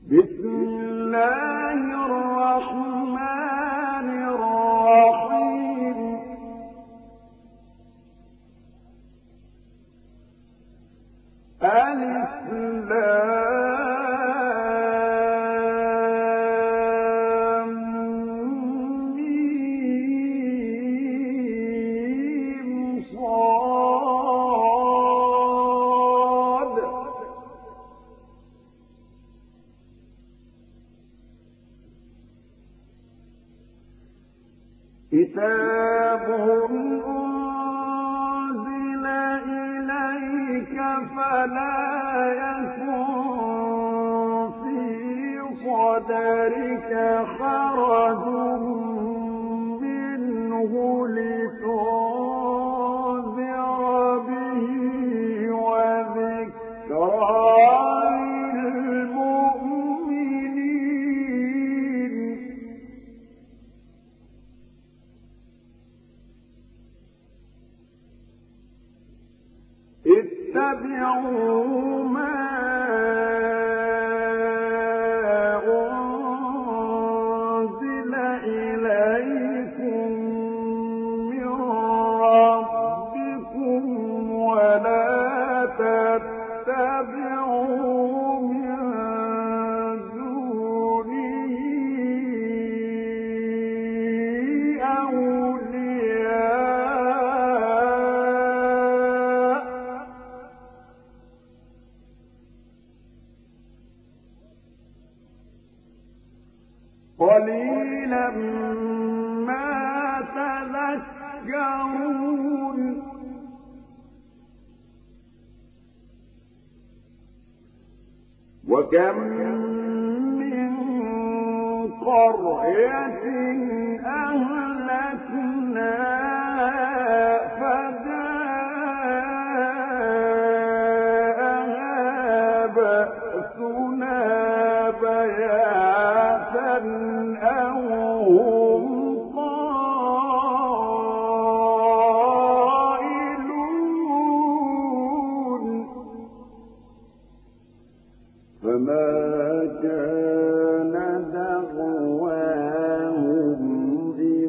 بسم الله الرحمن الرحيم ألف لام ميم صاد كتاب أنزل إليك فلا يكن في صدرك حرج منه لتنذر به وذكرى للمؤمنين اتبعوا ما أنزل إليكم من ربكم ولا تتبعوا من دونه أولياء قليلا ما تذكرون وكم من قرية أهلكناها فجاءها بأسنا بياتا أو هم قائلون فما كان دعواهم إذ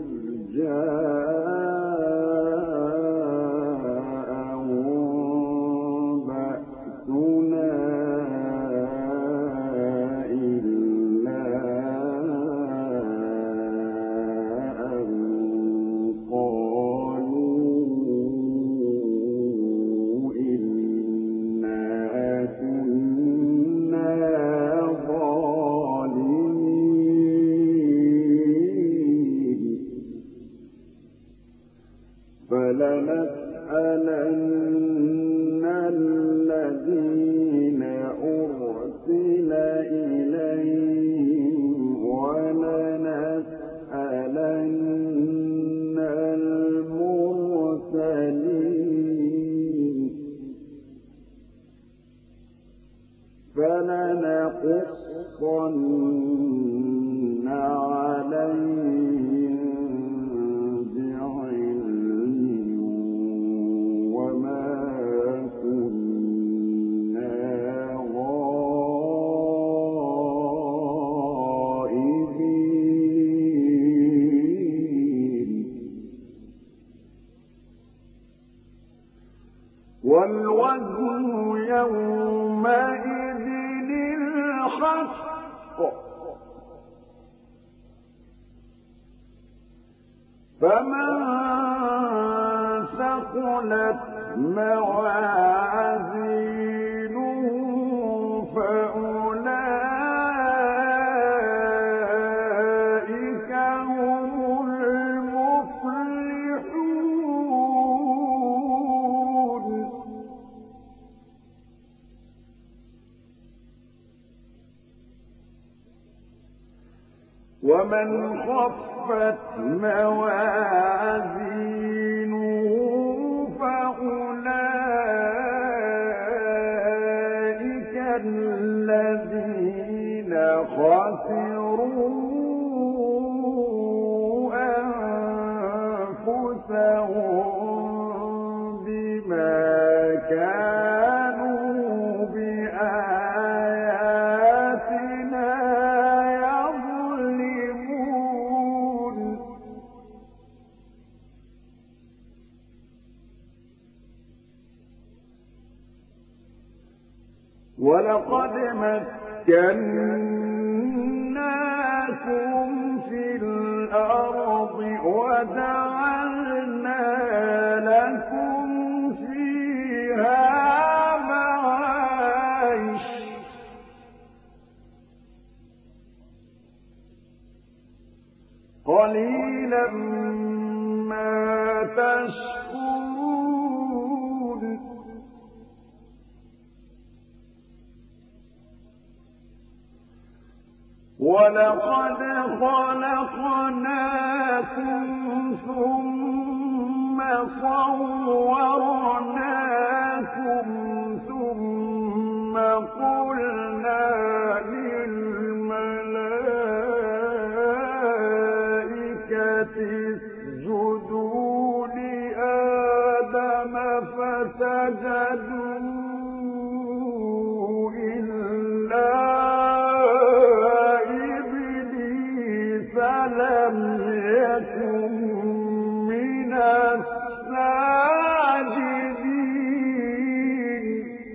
جاءهم بأسنا إلا أن قالوا إنا كنا ظالمين فلنسألن الذين أرسل إليهم ولنسألن المرسلين فلنقصن عليهم بعلم وما كنا غائبين والوزن يومئذ الحق فمن ثقلت موازينه فأولئك هم المفلحون ومن خفت موازينه فأولئك الذين خسروا أنفسهم بما كانوا بآياتنا ولقد مكناكم في الأرض وجعلنا لكم فيها معايش قليلا ما تشكرون ولقد خلقناكم ثم صورناكم ثم قلنا للملائكة اسجدوا لآدم فسجدوا إلا لم يكن من الساجدين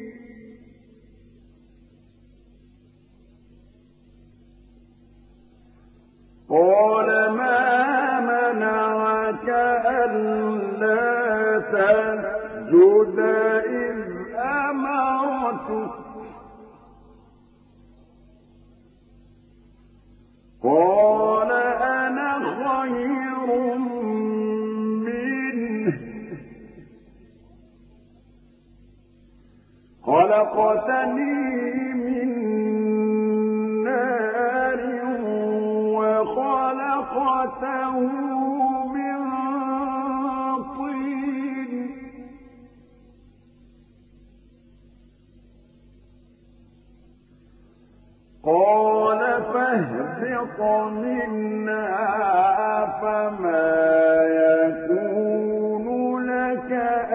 قال ما منعك ألا تسجد إذ أمرتك قال أنا خير منه خلقتني من نار وخلقته من طين قال فاهبط منها فما يكون لك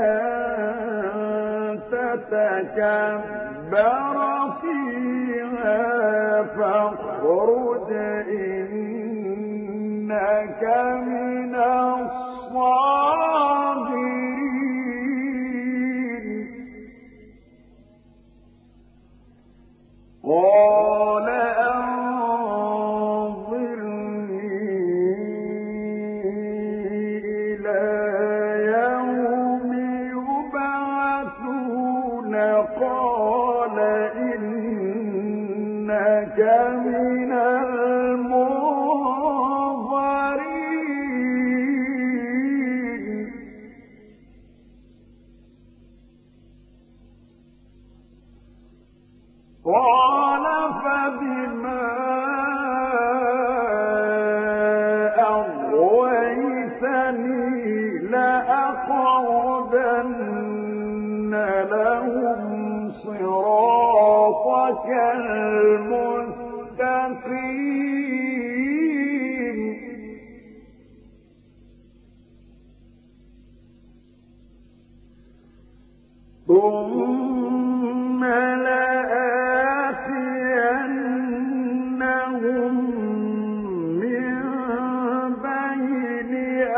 أن تتكبر فيها فاخرج إنك من الصاغرين قال أنظرني إلى يوم يبعثون قال إنك من المنظرين قال فبما أغويتني لأقعدن لهم صراطك المستقيم ثم لآتينهم من بين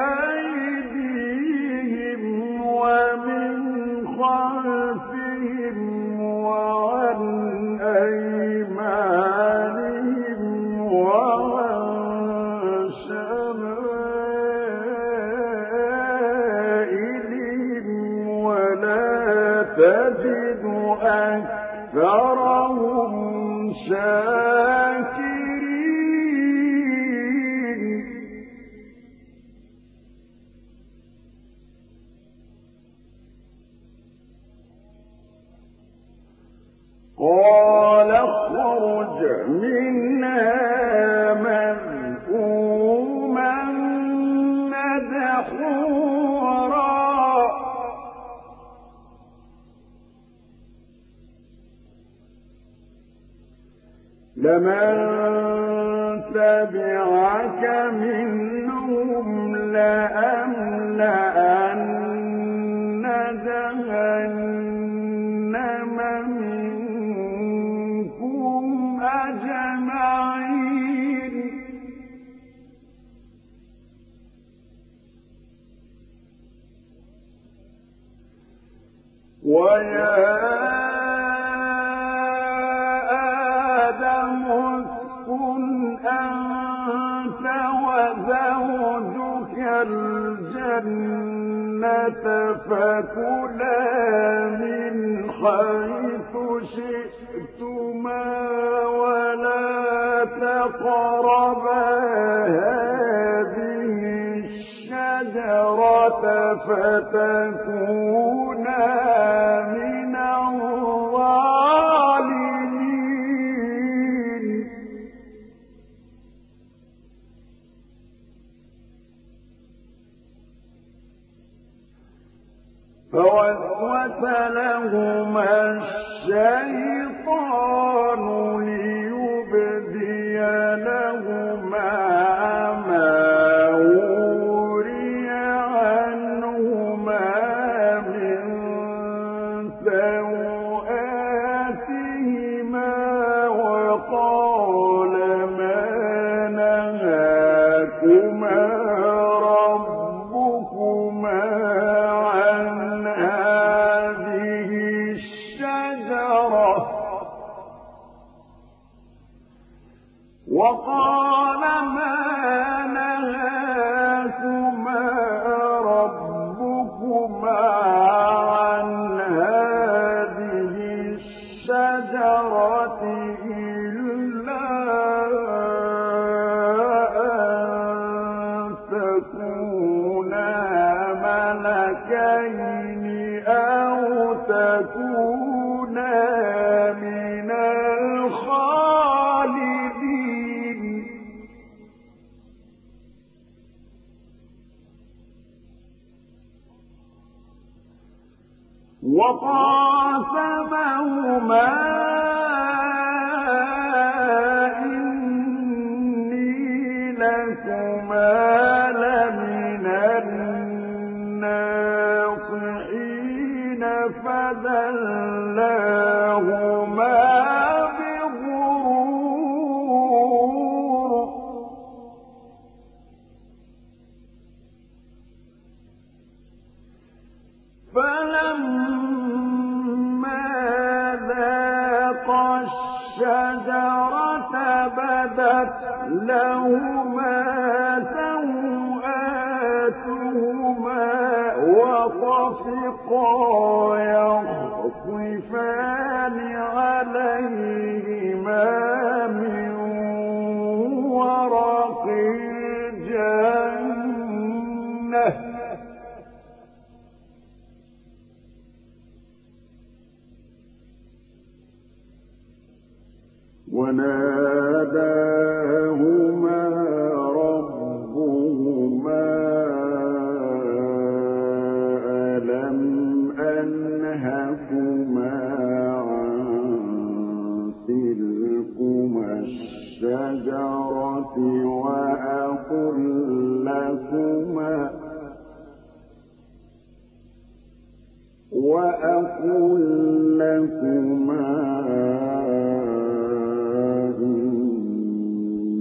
أيديهم ومن خلفهم وعن أيمانهم وعن شمائلهم ولا تجد أكثرهم شاكرين قال اخرج منها مذءوما مدحورا لمن تبعك منهم لأملأن جهنم منكم أجمعين ويا آدم اسكن أنت وزوجك الجنة فكلا من حيث شئتما ولا تقربا هذه الشجرة فتكونا من الظالمين. فوسوس لهما الشيطان ليبدي لهما ما وري عنهما من سوآتهما وقال ما نهاكما ربكما عن هذه الشجرة وقال ما نهاكما ربكما عن هذه الشجرة إلا أن تكونا ملكين أو تكونا من الخالدين. وقاسمهما إني لكما لمن الناصحين فدلاهما بغرور فلما ذاقا الشجرة بدت لهما سوآتهما وطفقا يخصفان عليهما من ورق الجنة وناداهما ربهما ألم أنهكما عن تلكما الشجرة وأقل لكما إن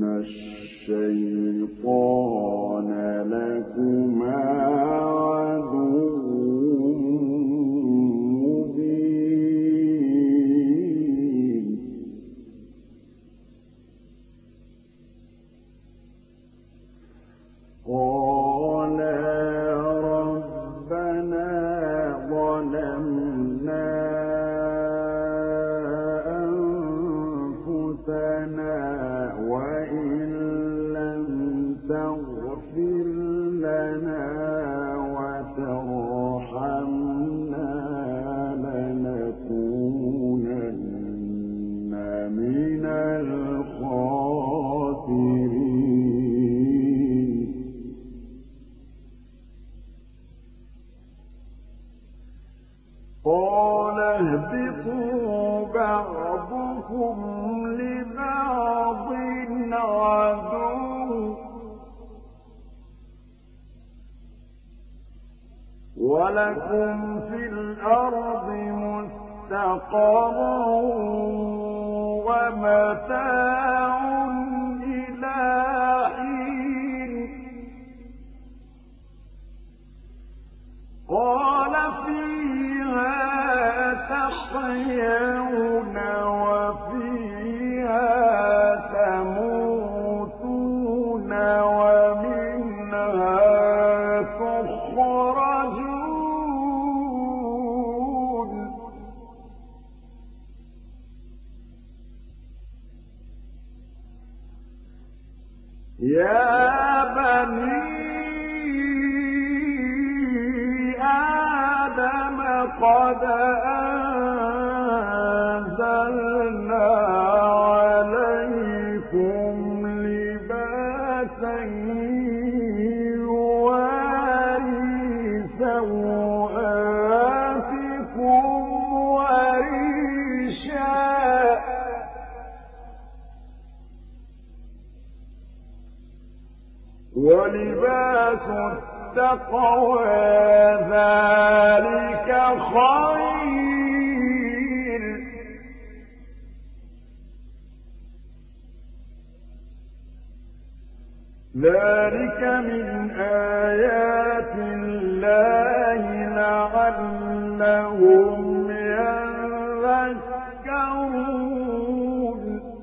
الشيطان لكما عدو مبين. قالا ربنا ظلمنا أنفسنا وإن لم تغفر لنا وترحمنا لنكونن من الخاسرين. قال اهبطوا بعضكم لبعض عدو ولكم في الأرض مستقر ومتاع إلى حين. قال فيها تحيون وفيها يا بني آدم قد أنزلنا عليكم لباسا يواري سوآتكم وريشا ولباس التقوى ذلك خير ذلك من آيات الله لعلهم يذكرون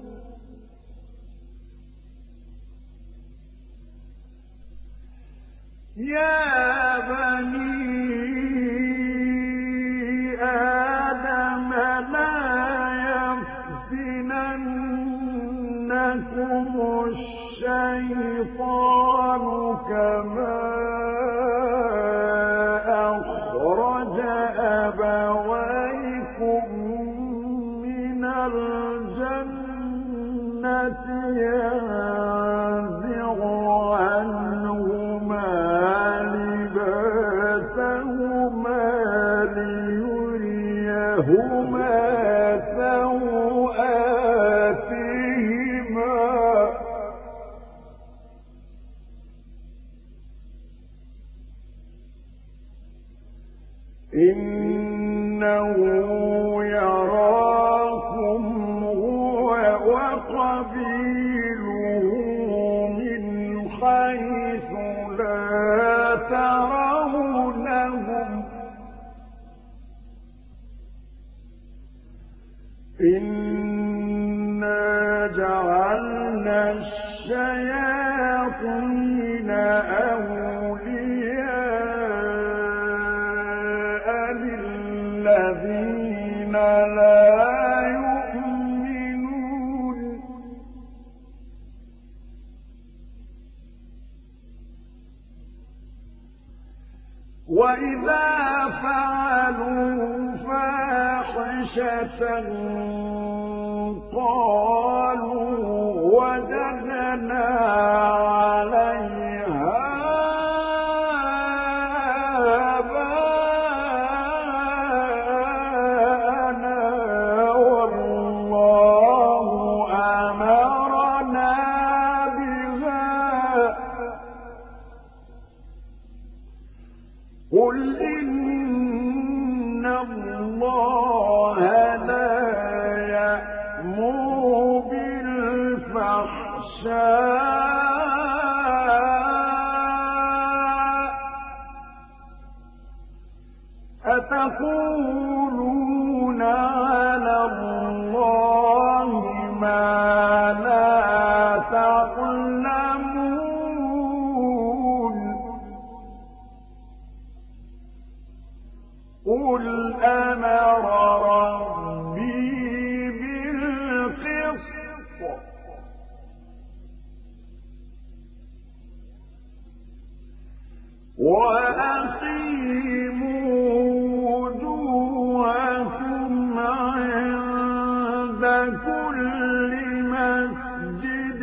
يا بني آدم لا يفتننكم الشيطان كما أخرج أبويكم من الجنة ينزع عنهما لباسهما ليريهما سوآتهما إنه يراكم هو وقبيله من حيث لا ترونهم إنا جعلنا الشياطين أولياء للذين لا يؤمنون وإذا فعلوا فاحشة قالوا وجدنا عليها آباءنا والله أمرنا بها قل إن الله لا يأمر بالفحشاء أتقولون على الله ما لا تعلمون قل أمر ربي بالقسط وأقيموا وجوهكم عند كل مسجد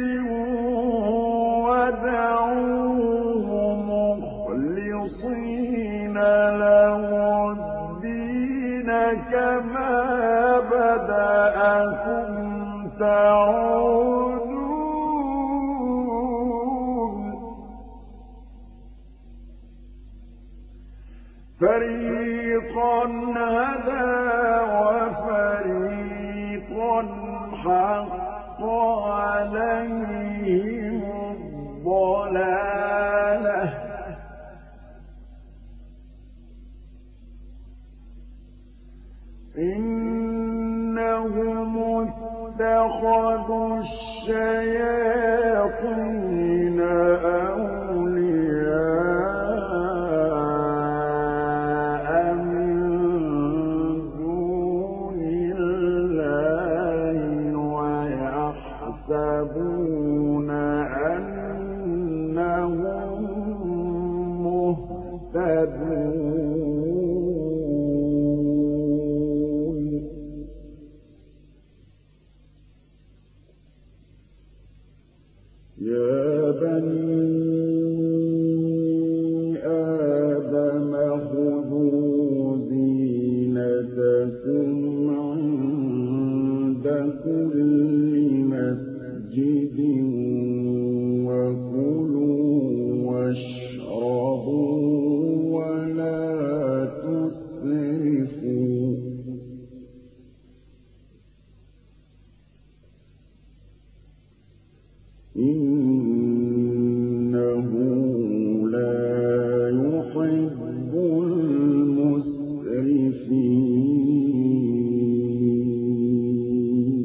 ودعوه مخلصين له الدين كما بدأكم تعودون فريقا هدى وفريقا حق عليهم الضلالة إنهم اتخذوا الشياطين أولياء من دون الله ويحسبون أنهم يا بني آدم خذوا زينتكم عند كل مسجد وكلوا واشربوا ولا تسرفوا إنه لا يحب المسرفين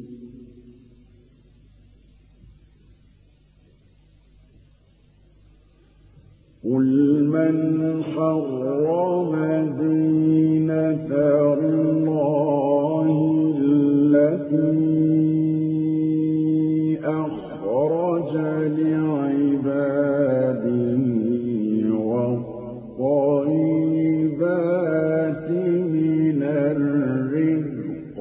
قل من حرم زينة الله التي أخرج لعباده والطيبات من الرزق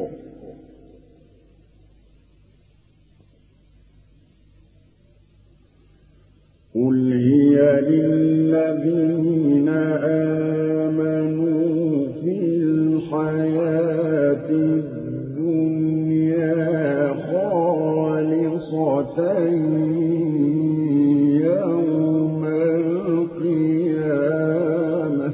قل هي للذين آمنوا في الحياة الدنيا خالصة يوم القيامة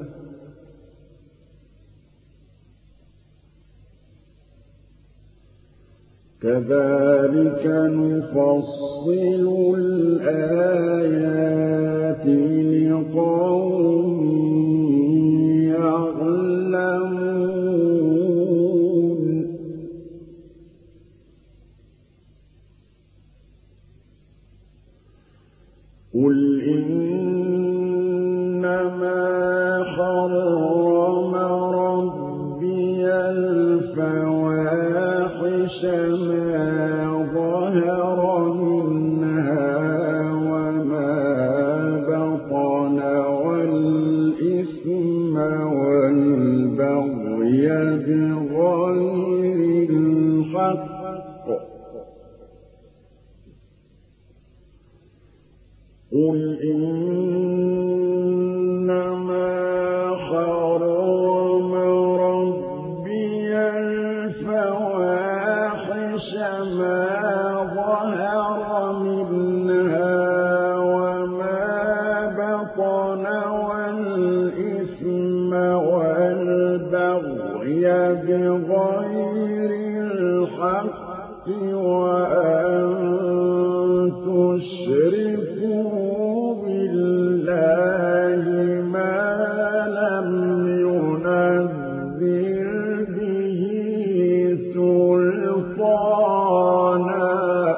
كذلك نفصل الآيات لقوم يعلمون قل إنما حرم ربي الفواحش ما ظهر منها وما بطن والإثم والبغي بغير الحق قل إنما حرم ربي الفواحش ما ظهر منها وما بطن والإثم والبغي بغير الحق وأن تشركوا بالله ما لم ينزل به سلطانا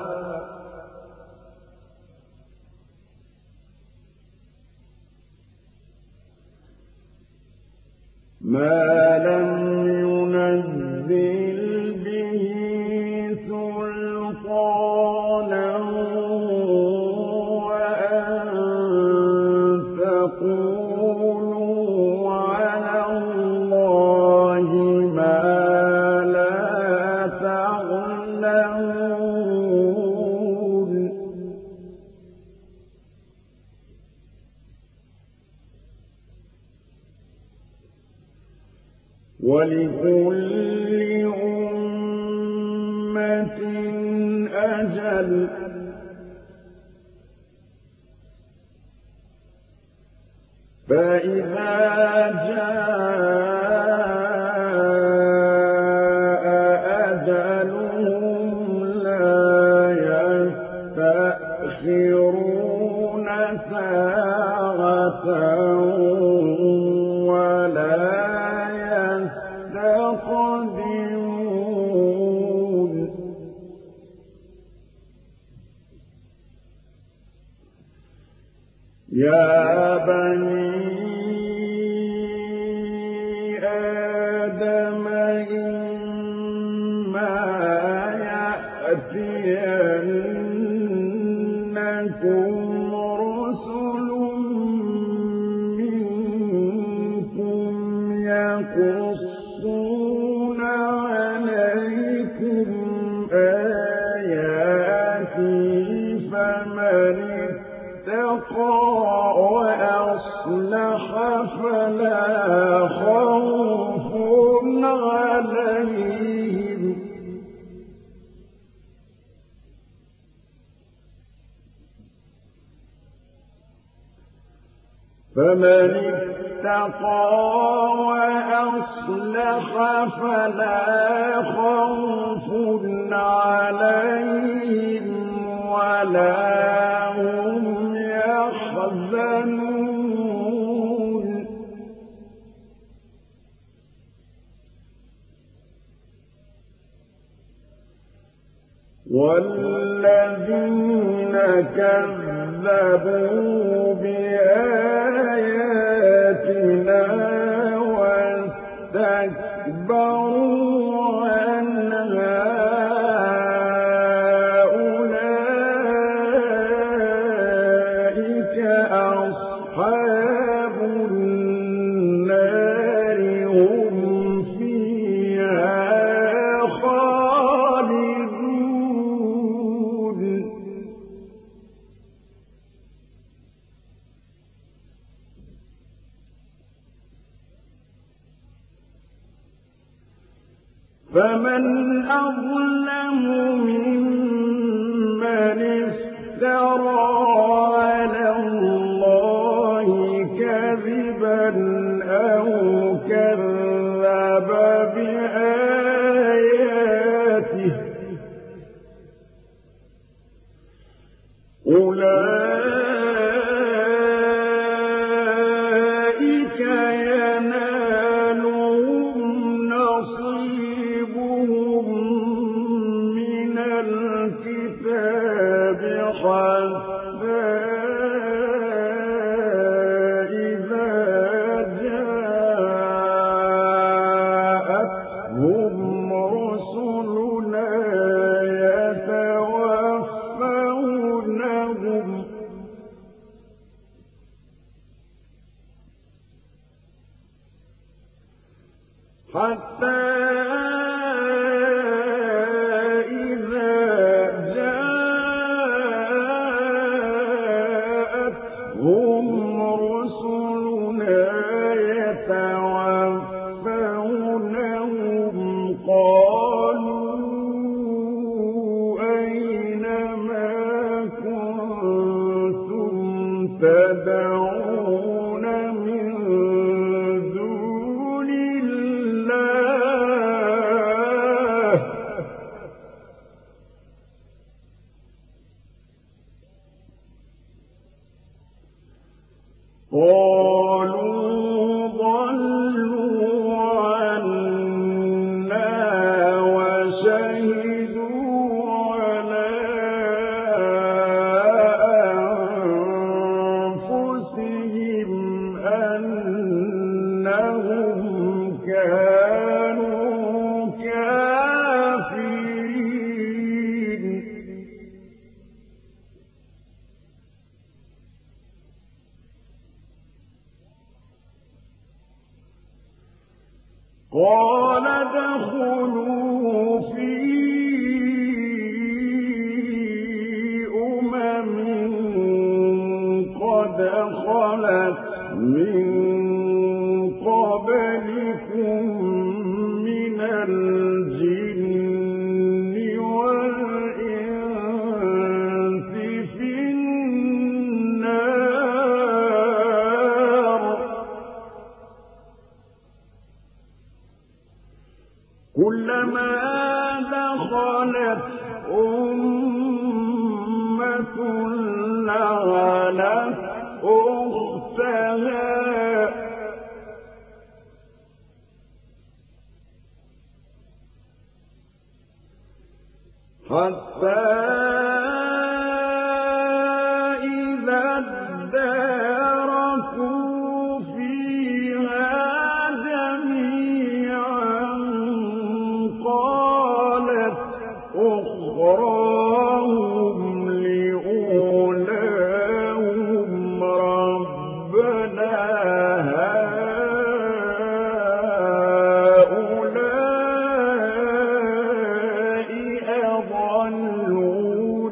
وأن تقولوا على الله ما لا تعلمون ولكل أمة أجل فإذا جاء أجلهم لا يستأخرون ساعة ولا يستقدمون يا بني آدم إما يأتينكم رسل منكم يقصون عليكم آياتي اتقى وأصلح فلا خوف عليهم فمن اتقى وأصلح فلا خوف عليهم ولا هم يحزنون والذين كذبوا بآياتنا واستكبروا عنها أولئك أصحاب النار هم فيها خالدون فمن أظلم ممن افترى على الله كذبا أو كذب بآياته أولئك ينالهم نصيبهم من الكتاب حتى إذا جاءتهم رسلنا يتوفونهم حتى إذا جاءتهم رسلنا يتوفونهم قالوا أين ما كنتم تدعون من دون الله قالوا ضلوا عنا وشهدوا على أنفسهم أنهم كانوا كافرين قال ادخلوا في قد خلت من قبلكم من الجن والإنس في النار كلما دخلت أمة لعنت أختها حتى إذا اداركوا فيها جميعا قالت أخراهم لأولاهم ربنا هؤلاء أضلونا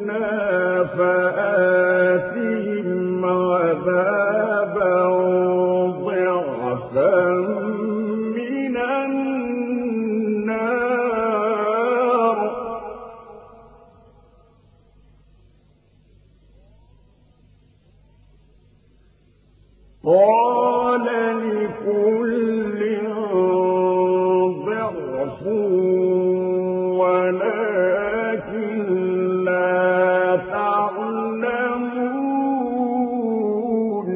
قال لكل ضعف ولكن لا تعلمون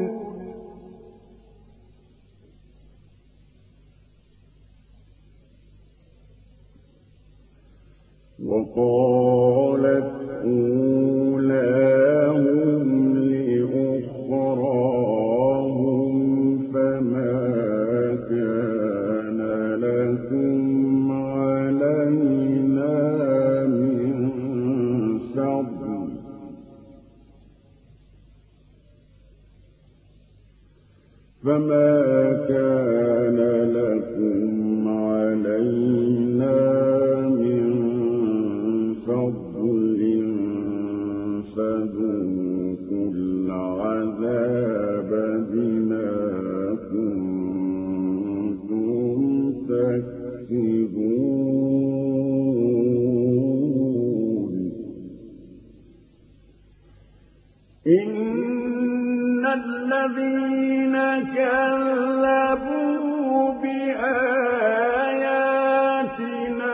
وقالت أولاهم لأخراهم فما كان لكم علينا من فضل فذوقوا العذاب بما كنتم تكسبون إن الذين كذبوا بآياتنا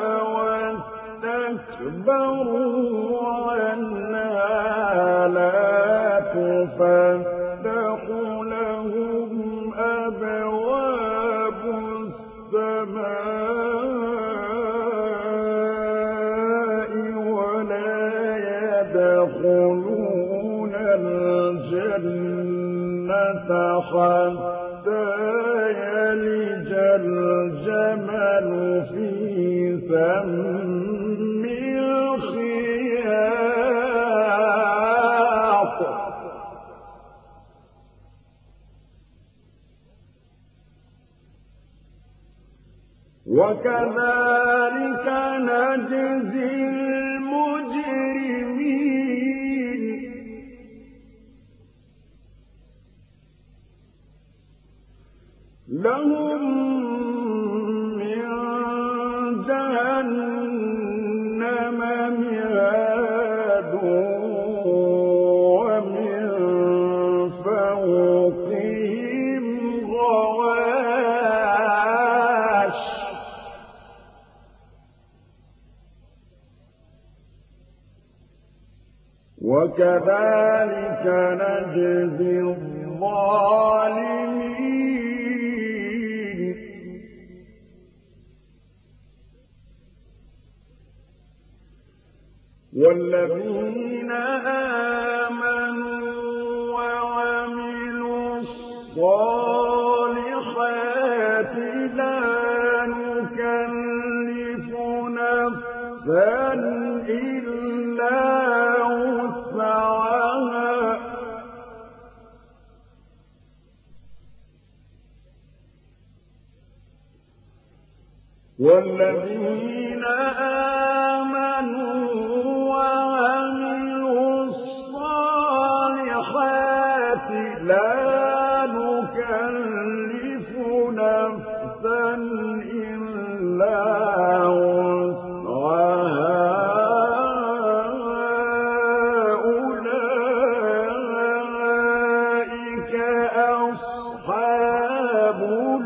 واستكبروا عنها لا تفتح لهم أبواب السماء ولا يدخلون الجنة حتى يلج الجمل في سم الخياط وكذلك نجزي المجرمين لهم من جهنم مهاد ومن فوقهم غواش وكذلك نجزي الظالمين والذين آمنوا وعملوا الصالحات لا نكلف نفسا إلا وسعها والذين آمنوا وعملوا الصالحات لا نكلف نفسا إلا وسعها أولئك أصحاب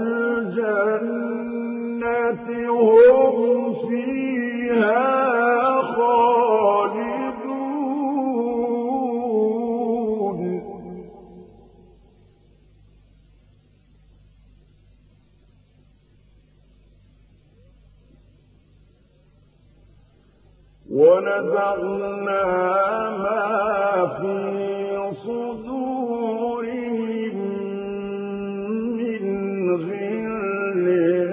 الجنة هم فيها خالدون ونزعنا ما في صدورهم من غل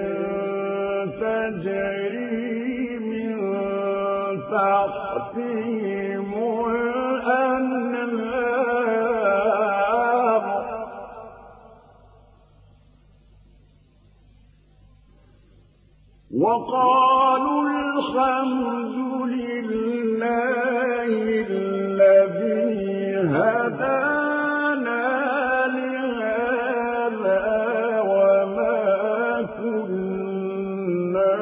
تجري من تحتهم الأنهار وقالوا الحمد لله الذي هدانا لهذا وما كنا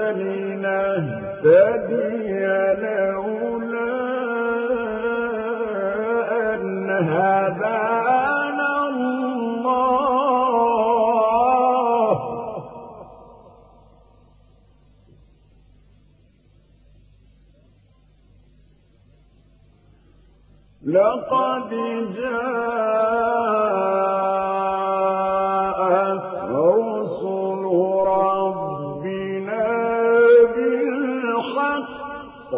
لنهتدي لولا أن هدانا الله لقد جاءت رسل ربنا بالحق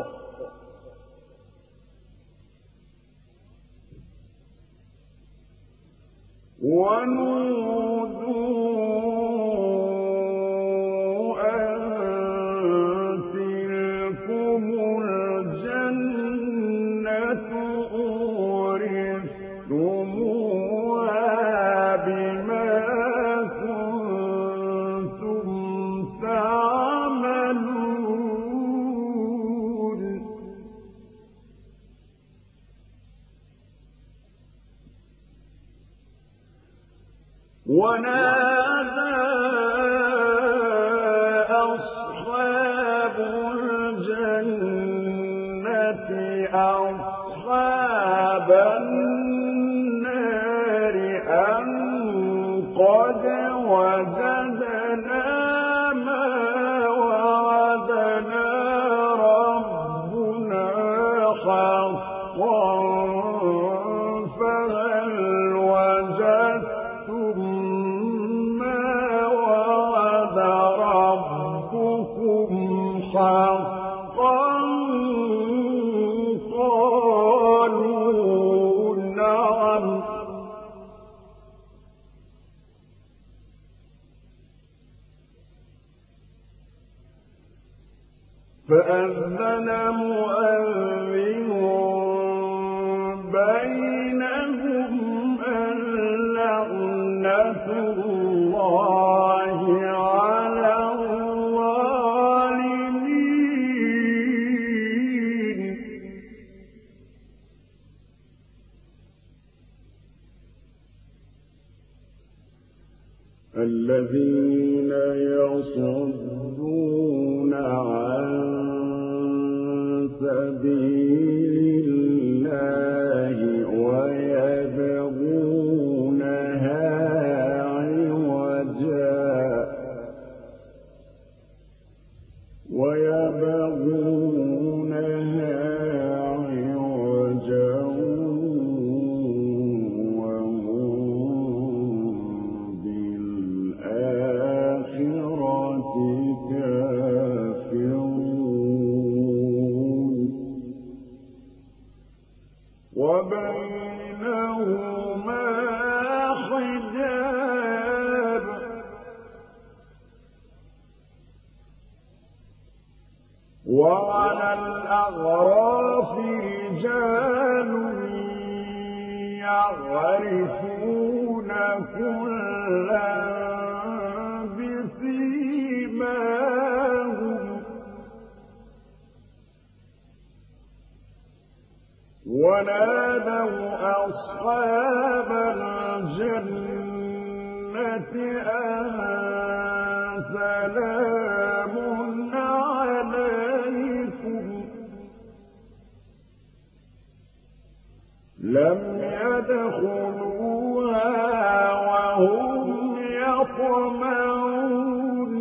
ونودوا أن تلكم الجنة أورثتموها بما كنتم تعملون ونادى أصحاب الجنة أصحاب النار أن قد وجدنا ما وعدنا ربنا حقا فهل وجدتم ما وعد ربكم حقا قالوا نعم فأذن مؤذن بينهم اللعنة الله على الظالمين الذين يصدون عن سبيل الله ويبغونها عوجا وهم بالآخرة كافرون وبينهما حجاب وعلى الأعراف رجال يعرفون كلا بسيماهم ونادوا أصحاب الجنة أن سلام عليكم لم يدخلوها وهم يطمعون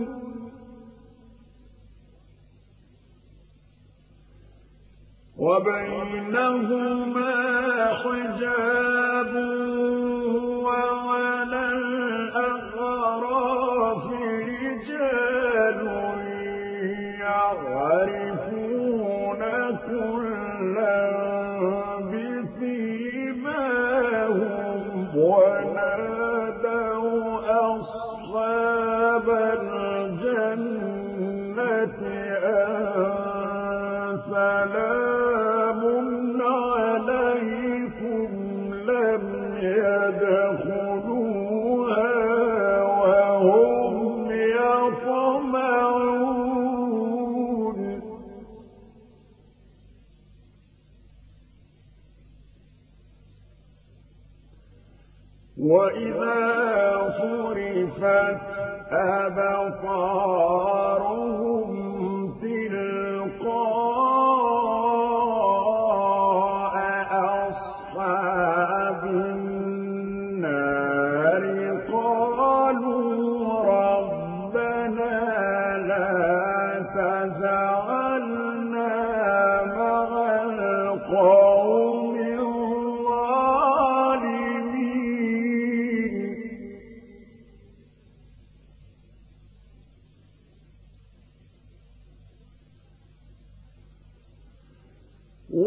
وبينهما حجاب وعلى الأعراف رجال يعرفون كلا بسيماهم ونادوا أصحاب الجنة أن سلام عليكم لم يدخلوها وهم يطمعون وإذا صرفت أبصارهم تلقاء أصحاب النار قالوا ربنا لا تجعلنا مع القوم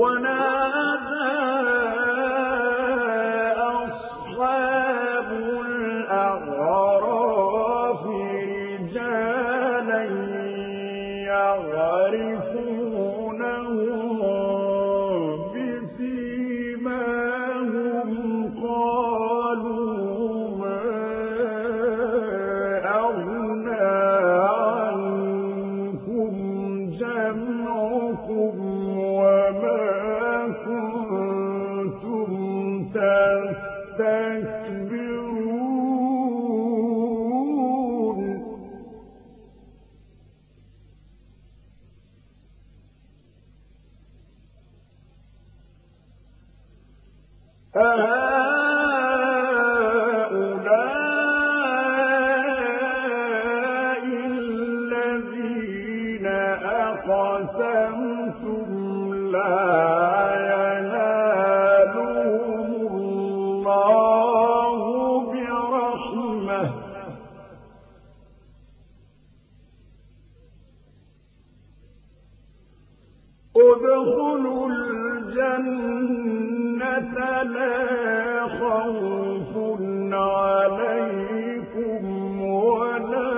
ونادى أصحاب الأعراف رجالا يعرفونهم بسيماهم قالوا ما أغنى عنكم جمعكم وما كنتم تستكبرون أهؤلاء الذين أقسمتم لا ينالهم الله برحمة ادخلوا الجنة لا خوف عليكم ولا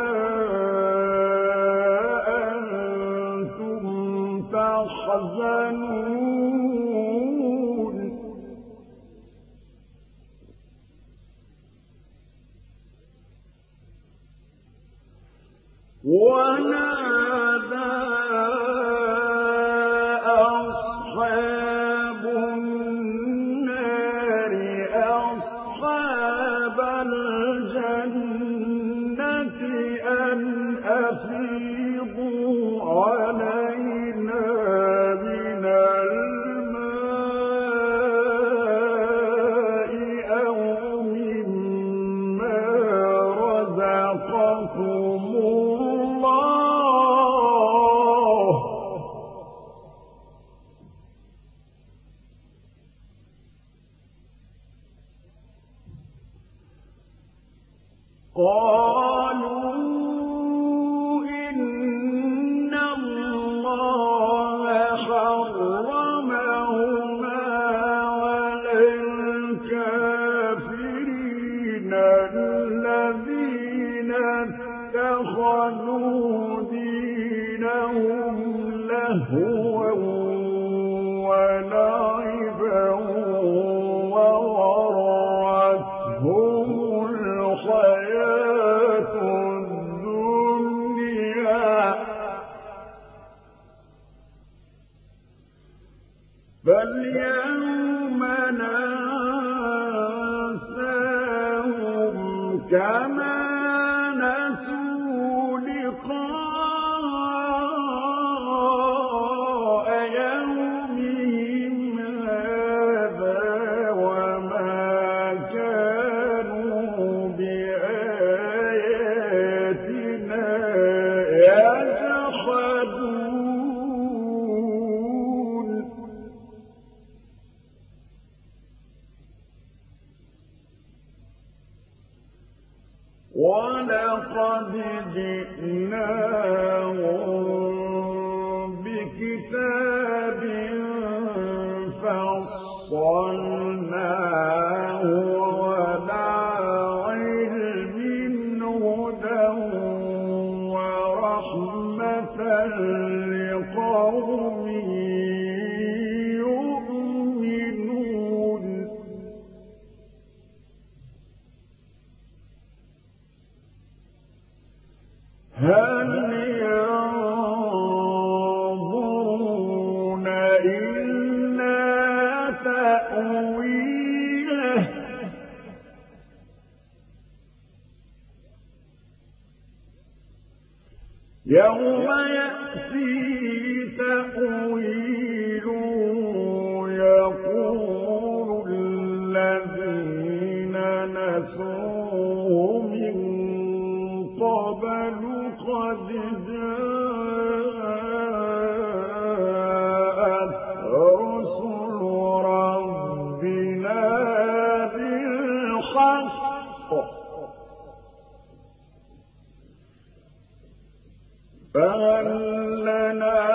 أنتم تحزنون ونادى أصحاب النار أصحاب الجنة أن أفيضوا علينا من الماء أو مما رزقكم الله قالوا إن الله حرمهما على الكافرين الذين اتخذوا دينهم لهوا ولعبا وغرتهم الحياة الدنيا فاليوم ننساهم كما نسوا لقاء يومهم هذا وما كانوا بآياتنا يجحدون ولقد جئناهم بكتاب فصلناه على علم هدى ورحمة لقوم يؤمنون هل ينظرون إلا تأويله يوم يأتي تأويله يقول الذين نسوه من قبل قد جاءت رسل ربنا بالحق فهل لنا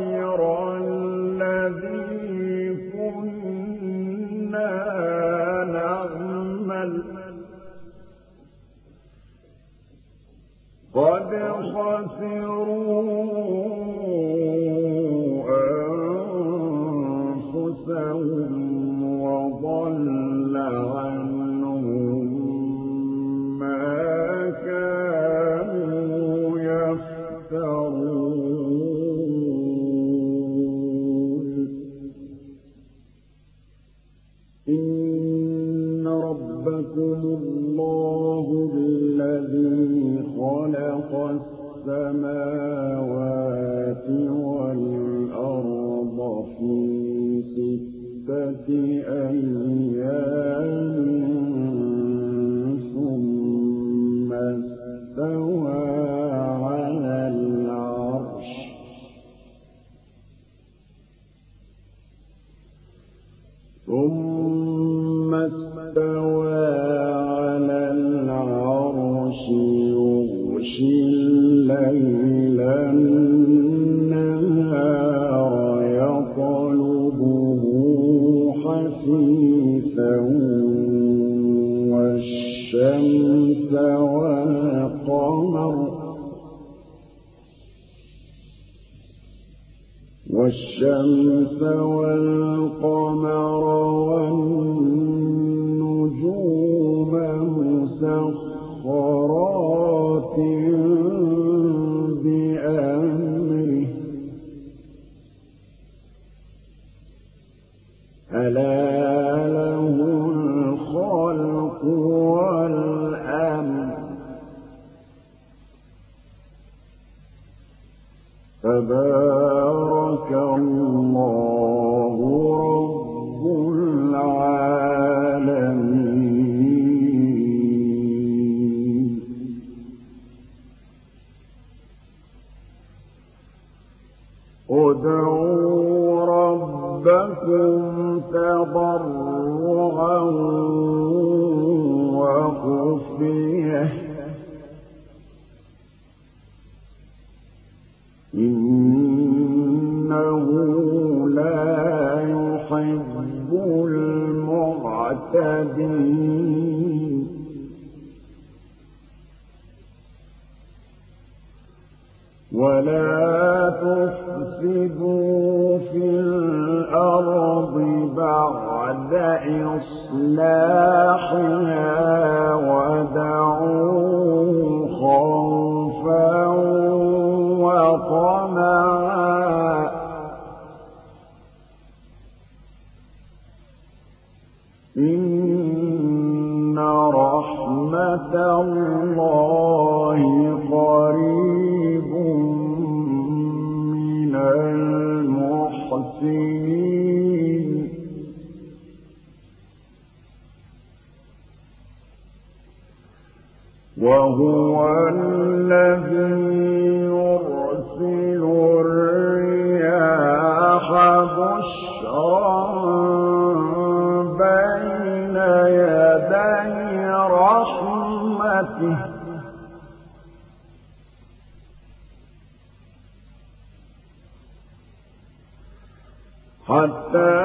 غَيْرَ الَّذِي كُنَّا نَعْمَلُ قَدْ خَسِرُوا أَنفُسَهُمْ وَضَلَّ عَنْهُم مَّا كَانُوا يَفْتَرُونَ إِنَّ رَبَّكُمُ اللَّهُ الَّذِي خَلَقَ السَّمَاوَاتِ وَالْأَرْضَ فِي 6 أَيَّامٍ ثُمَّ اسْتَوَىٰ عَلَى الْعَرْشِ يُغْشِي اللَّيْلَ النَّهَارَ يَطْلُبُهُ حَثِيثًا وَالشَّمْسَ وَالْقَمَرَ وَالنُّجُومَ مُسَخَّرَاتٍ بِأَمْرِهِ ۗ أَلَا لَهُ الْخَلْقُ وَالْأَمْرُ ۗ تَبَارَكَ اللَّهُ رَبُّ الْعَالَمِينَ ادْعُوا رَبَّكُمْ تَضَرُّعًا وَخُفْيَةً إِنَّهُ لَا يُحِبُّ الْمُعْتَدِينَ وَلَا تُفْسِدُوا فِي الْأَرْضِ بَعْدَ إِصْلَاحِهَا وَادْعُوهُ خَوْفًا وَطَمَعًا ۚ إِنَّ رَحْمَتَ اللَّهِ قَرِيبٌ مِّنَ الْمُحْسِنِينَ وَهُوَ الَّذِي يُرْسِلُ الرِّيَاحَ بُشْرًا بَيْنَ يَدَيْ رَحْمَتِهِ ۖ حَتَّىٰ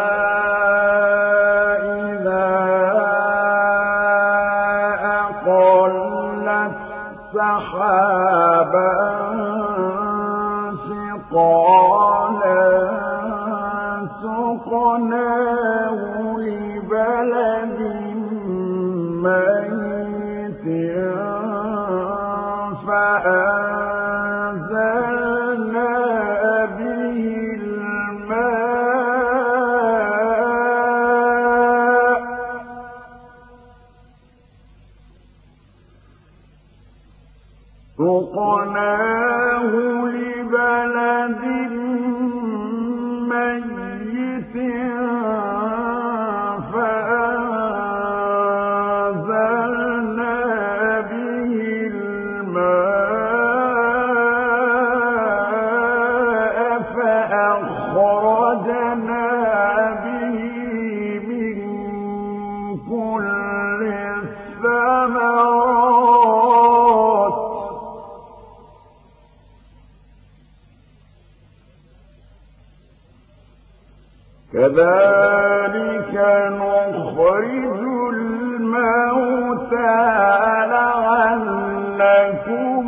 إِذَا أَقَلَّتْ سَحَابًا ثِقَالًا سُقْنَاهُ لِبَلَدٍ مَّيِّتٍ فَأَنزَلْنَا بِهِ الْمَاءَ سُقْنَاهُ لِبَلَدٍ مَّيِّتٍ كذلك نخرج الموتى لعلكم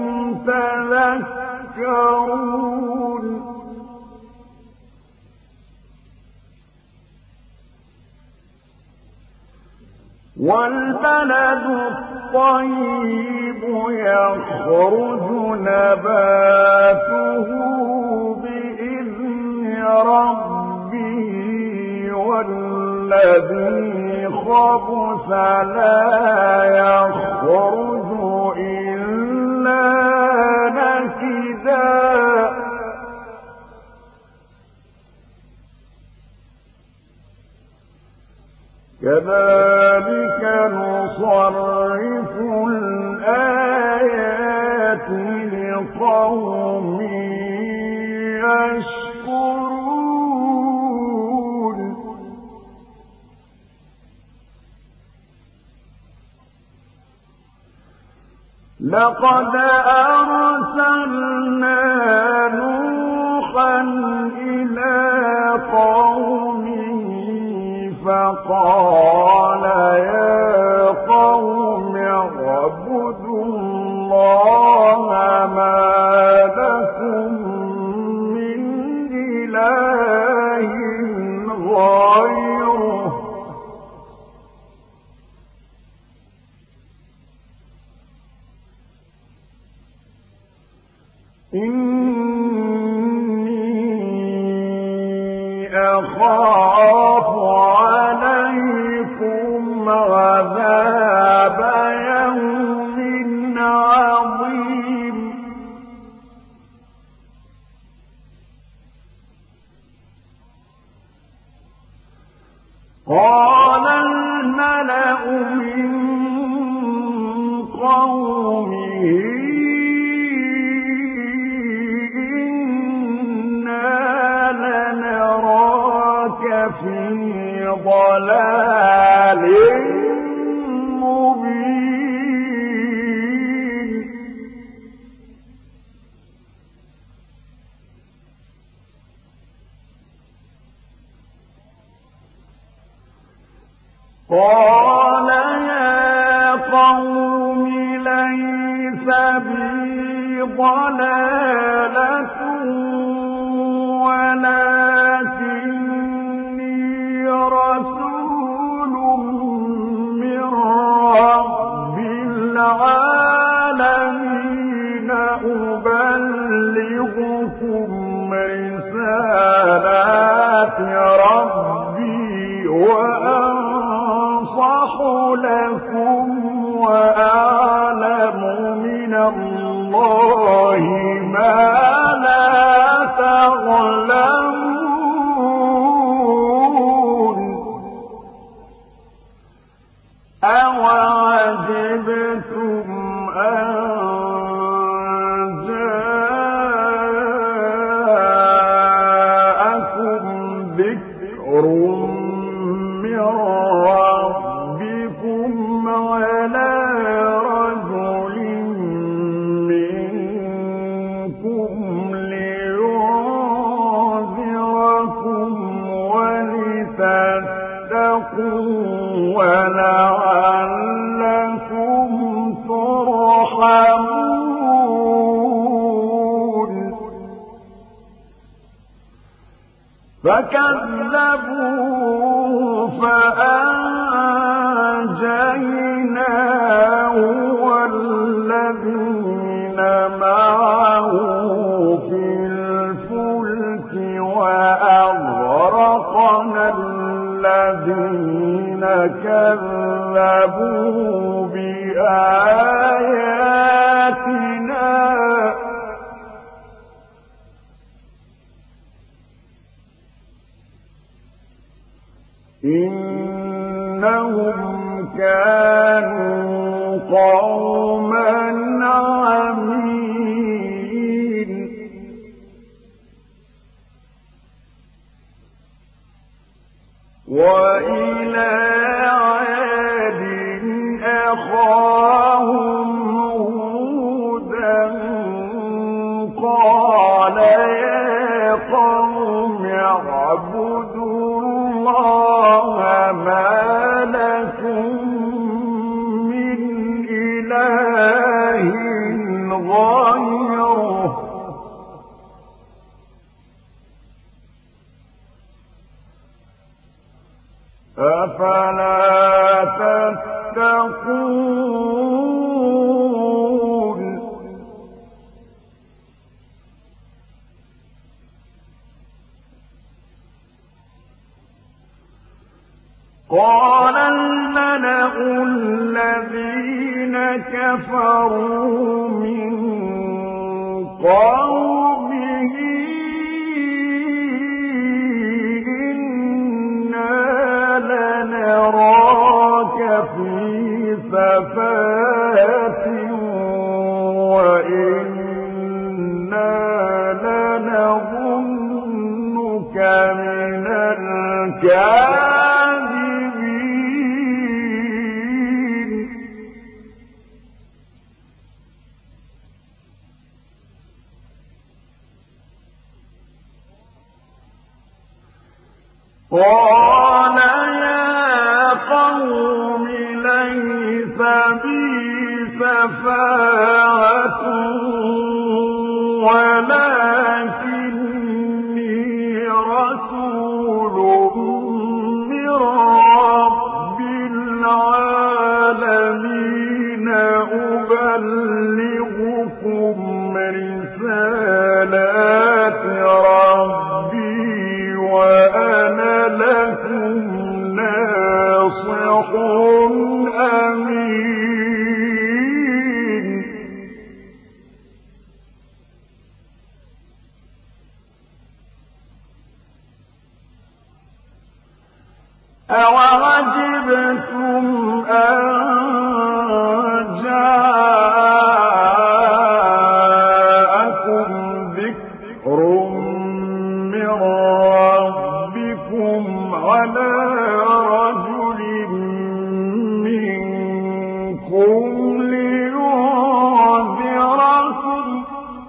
تذكرون والبلد الطيب يخرج نباته بإذن ربه والذي خبث لا يخرج إلا نكدا كذلك نصرف الآيات لقوم يشكرون لقد أرسلنا نوحا إلى قومه فقال يا قوم اعبدوا الله ما لكم من إله غيره إني أخاف عليكم عذاب يوم عظيم قال الملأ من قومه لنراك في ضلال مبين قال يا قوم ليس بي ضلالة ولكني رسول من رب العالمين أبلغكم رسالات ربي وأنصح لكم وأعلم من الله ما لا تعلمون أوعجبتم أن جاءكم ذكر من ربكم على رجل منكم لينذركم ولتتقوا ولعلكم ترحمون فكذبوه فأنجيناه والذين معه في الفلك وأغرقنا الذين كذبوا بآياتنا إنهم كانوا قوما عمين وإلى عاد أخاهم هودا قال يا قوم اعبدوا اللَّهَ مَا لَكُم مِّنْ إِلَٰهٍ غَيْرُهُ أَفَلَا تَتَّقُونَ قَالَ الْمَلَأُ الَّذِينَ كَفَرُوا مِن قَوْمِهِ إِنَّا لَنَرَاكَ فِي سَفَاهَةٍ وَإِنَّا لَنَظُنُّكَ مِنَ الْكَاذِبِينَ قَالَ يَا قَوْمِ لَيْسَ بِي سَفَاهَةٌ وَلَٰكِنِّي رَسُولٌ مِّن رَّبِّ الْعَالَمِينَ أُبَلِّغُكُمْ رِسَالَاتِ رَبِّي وَأَنَا لَكُمْ نَاصِحٌ أَمِينٌ أَوَعَجِبْتُمْ أَن جَاءَكُمْ ذِكْرٌ مِّن رَّبِّكُمْ عَلَىٰ رَجُلٍ مِّنكُمْ لِيُنذِرَكُمْ ۚ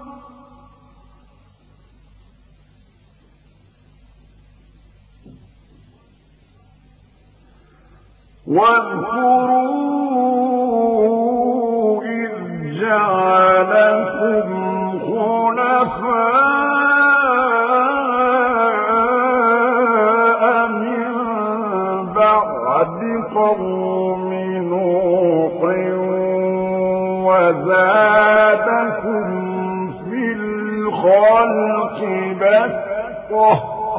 واذكروا إذ جعلكم خُلَفَاءَ مِن بَعْدِ قَوْمِ نُوحٍ وَزَادَكُمْ فِي الْخَلْقِ بَسْطَةً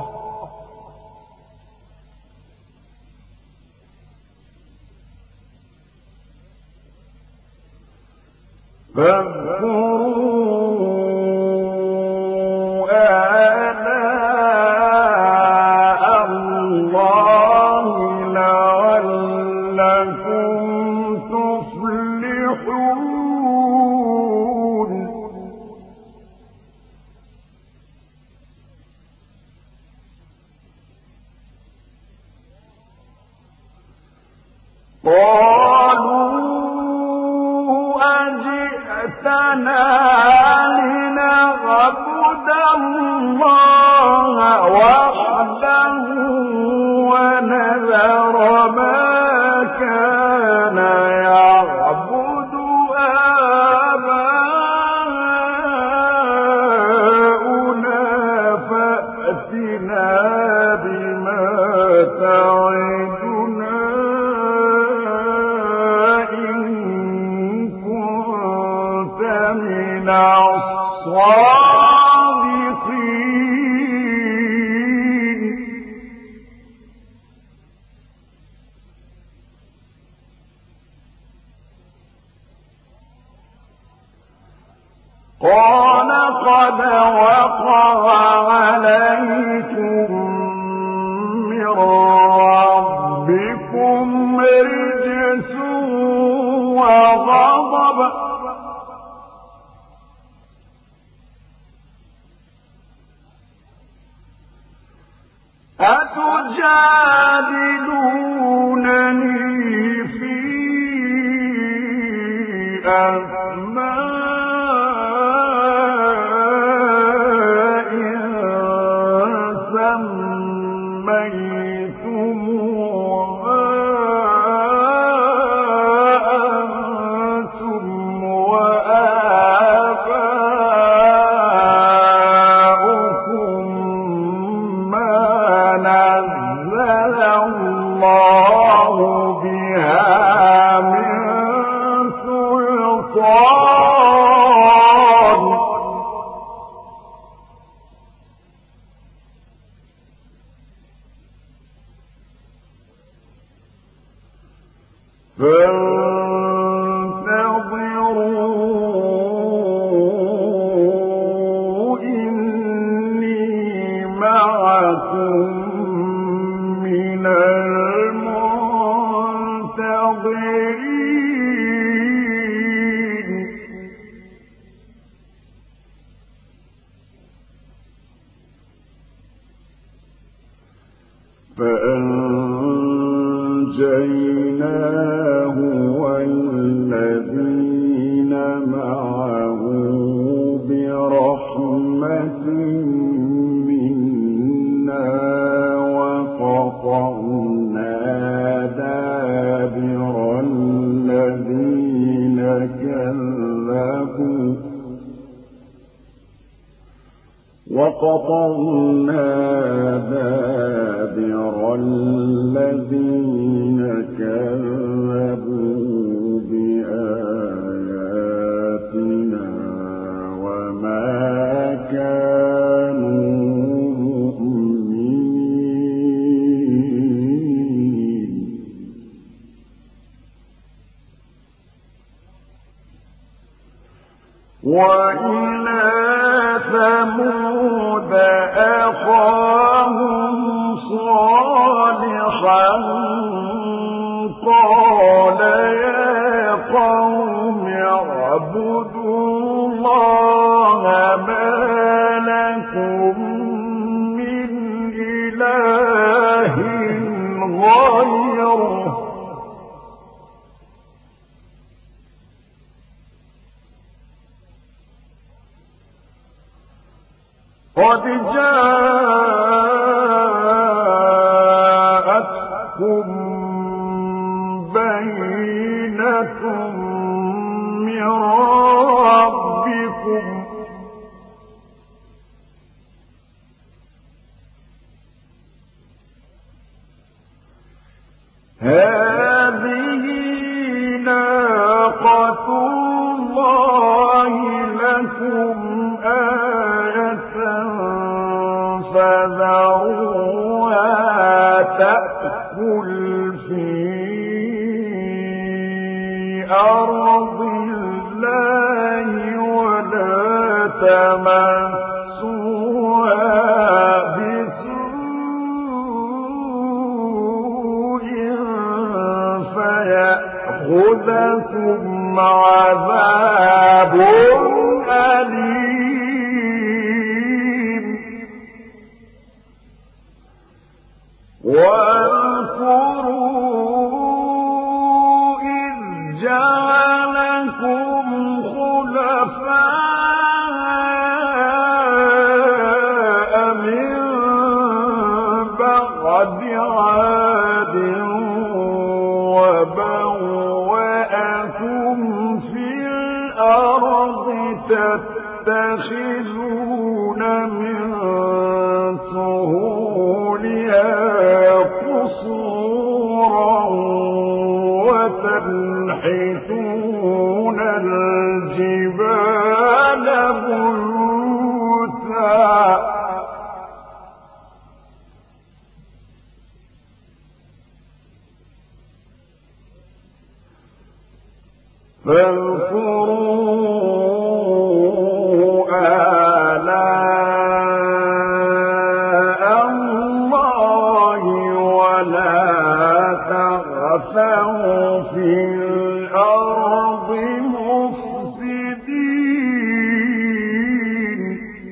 فاذكروا آلاء الله لعلكم تفلحون قالوا أجئتنا لنعبد الله وحده ونذر ما كان يعبد آباؤنا فأتنا بما تعدنا من الصادقين قال قد وقع عليكم من ربكم رجس وغضب أتجادلونني في أسماء سميتموها سميتموها أنتم وآباؤكم ما نزل الله بها من سلطان فانتظروا إني معكم من المنتظرين فأنجيناه والذين معه برحمة منا وقطعنا دابر الذين كذبوا بآياتنا وما كانوا مؤمنين وإلى ثمود أخاهم صالحا قال يا قوم اعبدوا الله ما لكم من إله غيره قد جاءتكم بينة من ربكم هذه ناقة الله لكم آية فذروها تأكل في أرض الله ولا تمسوها بسوء فيأخذكم عذاب أليم واذكروا إذ جعلكم خلفاء من بعد عاد وبوأكم في الأرض تتخذون من سهولها قصورا وتنحتون الجبال بيوتا فاذكروا آلاء الله ولا تعثوا في الأرض مفسدين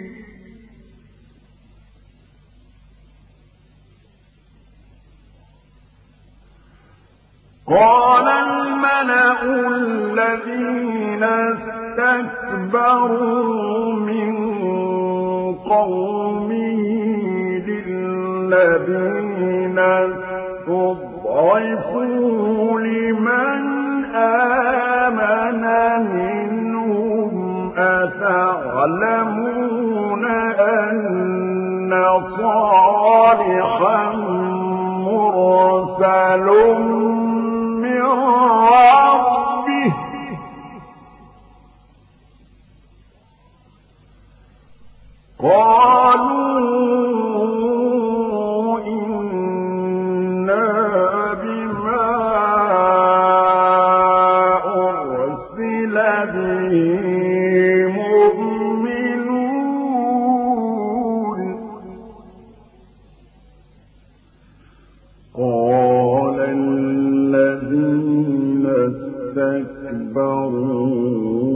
قال الملأ الذين استكبروا من قومه الذين استضعفوا لمن آمن منهم أتعلمون أن صالحا مرسل من ربه قالوا إنا بما أرسل به مؤمنون قال الذين استكبروا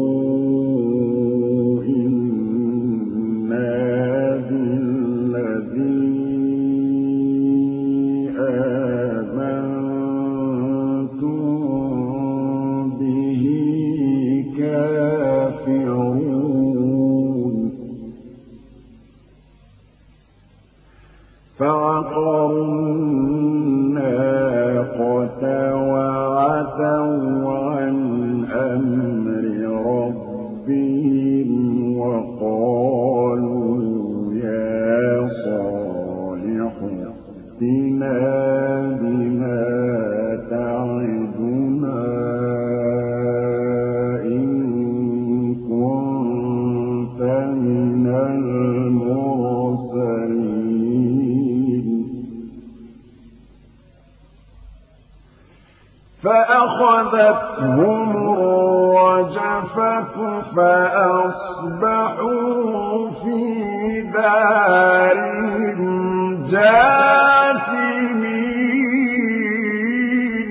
فعقروا الناقة وعتوا عن أمر ربهم وقالوا يا صالح ائتنا بما تعدنا إن كنت من المرسلين فأخذتهم الرجفة فأصبحوا في دارهم جاثمين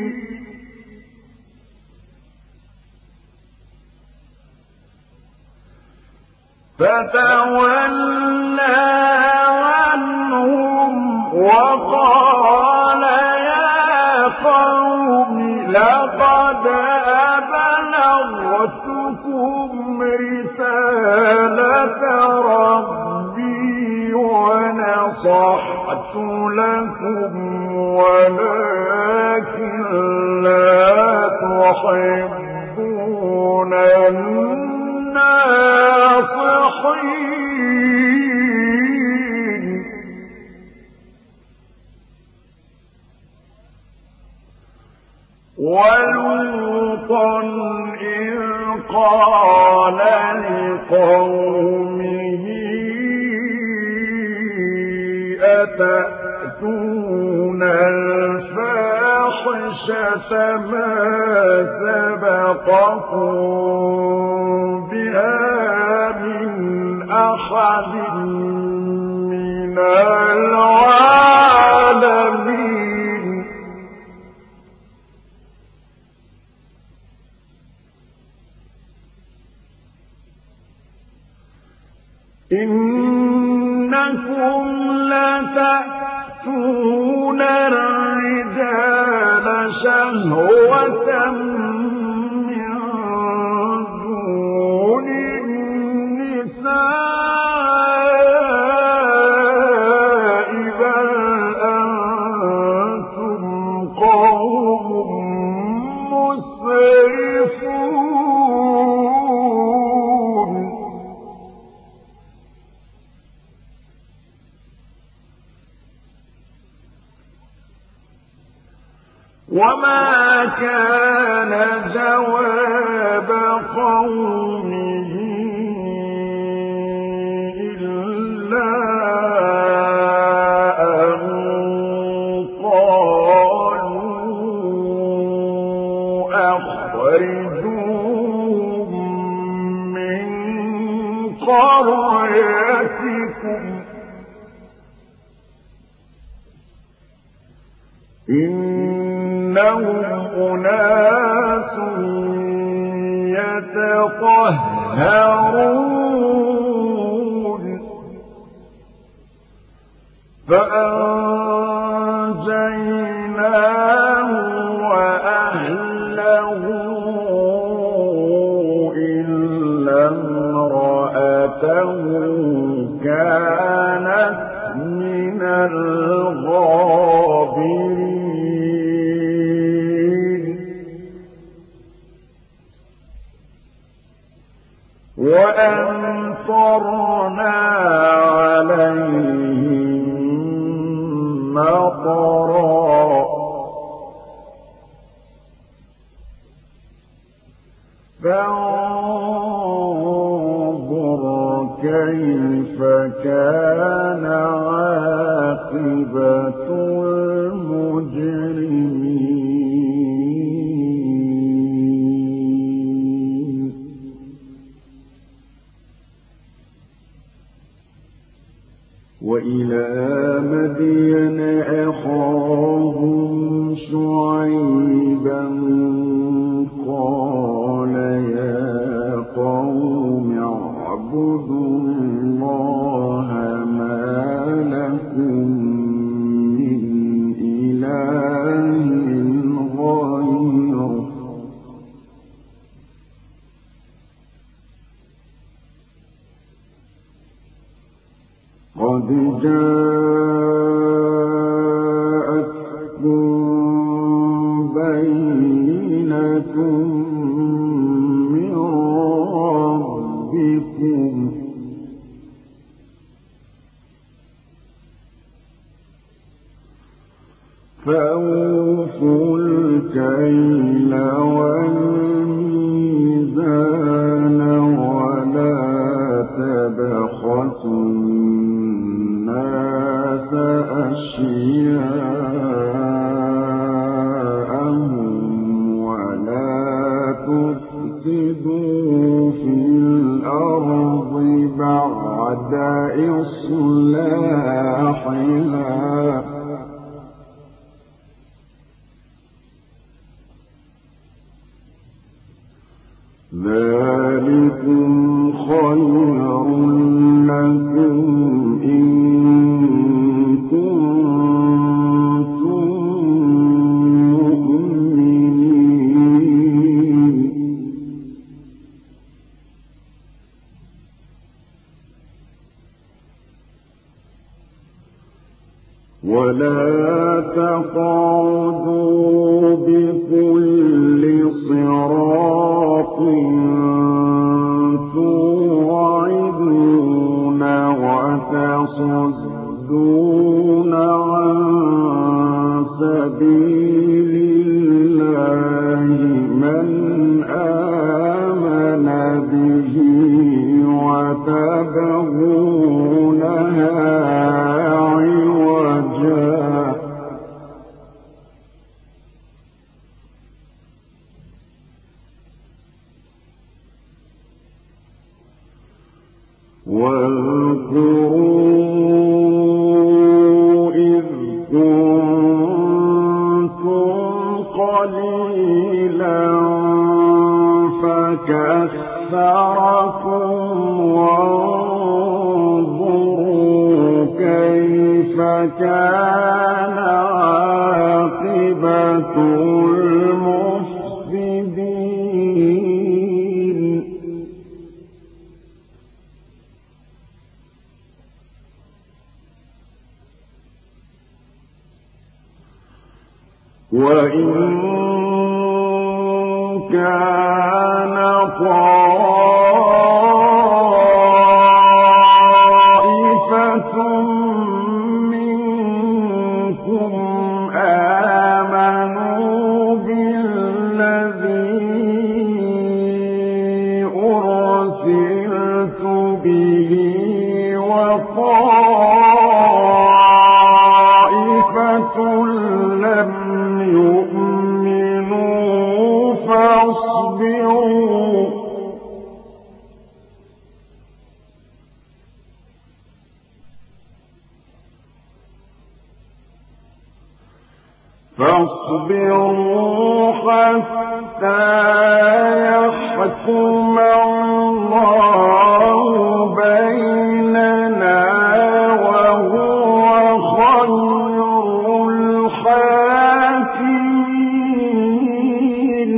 فتولى عنهم وقال يا قوم لقد أبلغتكم رسالة ربي ونصحت لكم ولكن لا تحبون الناصحين ولوطا إذ قال لقومه أتأتون الفاحشة ما سبقكم بها من أحد من العالمين إنكم لتأتون الرجال شهوة من دون النساء بل أنتم قوم مسرفون وما كان جواب قومه إلا أن قالوا أخرجوهم من قريتكم إنهم أناس يتطهرون فأنجيناه وأهله إلا امرأته كانت من الغابرين مطرا فانظر كيف كان عاقبة المجرمين. وإلى مدين أخاهم شعيبا قال يا قوم اعبدوا الله ما لكم من إله غيره قد جاءتكم بينة من ربكم فأوفوا الكيل والميزان ولا تبخسوا الناس أشياءهم ولا تفسدوا في الأرض بعد إصلاحها ذلكم خير لكم إن كنتم مؤمنين. ولا تقعدوا بكل صراط توعدون وتصدون عن سبيل الله من آمن به وتبغونها عوجا واذكروا إذ كنتم قليلا فكثركم وانظروا كيف كان عاقبة المفسدين. وإن كان طائفة منكم آمنوا بالذي أرسلت به وطائفة لم يؤمنوا فاصبروا حتى يحكم الله بيننا وهو خير الحاكمين.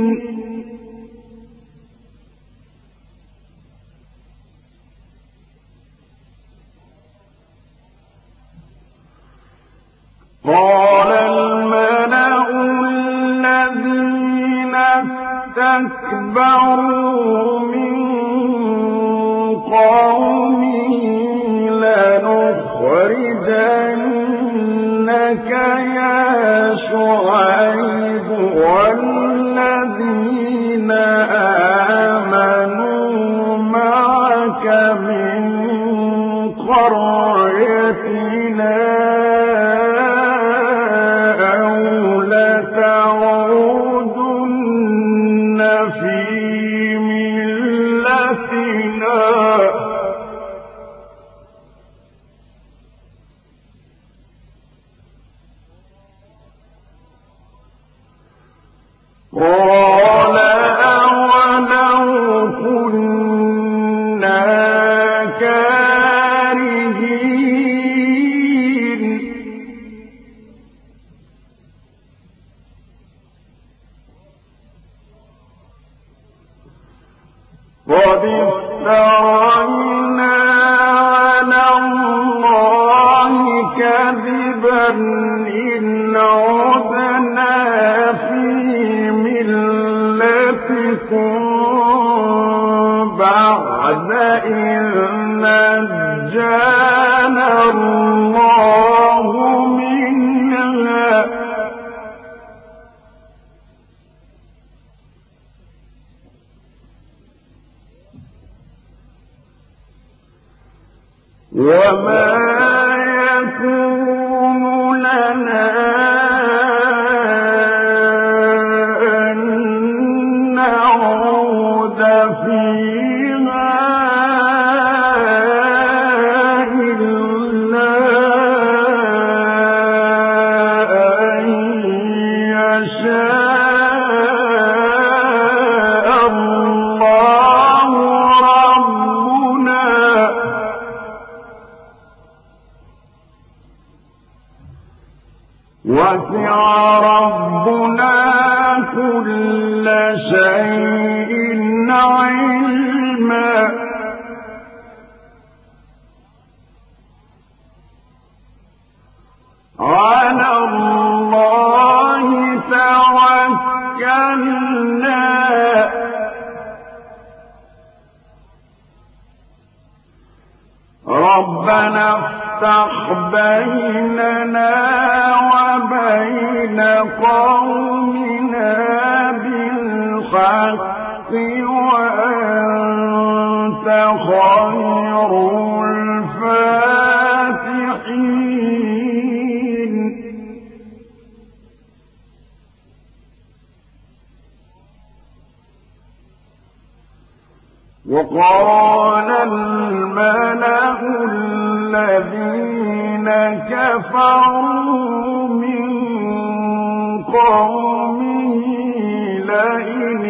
قال الملأ الذين استكبروا من قومه لنخرجنك يا شعيب والذين آمنوا معك من قريتنا أو لتعودن في ملتنا قال أولو كنا كارهين قد افترينا على الله كذبا إن عدنا في ملتكم بعد إذ نجانا الله منها وما يكون لنا أن نعود فيها إلا أن يشاء الله ربنا وسع ربنا كل شيء علما على الله توكلنا ربنا افتح بيننا وبين قومنا بالحق وأنت خير الفاتحين وقال الملأ الذين كفروا من قومه لئن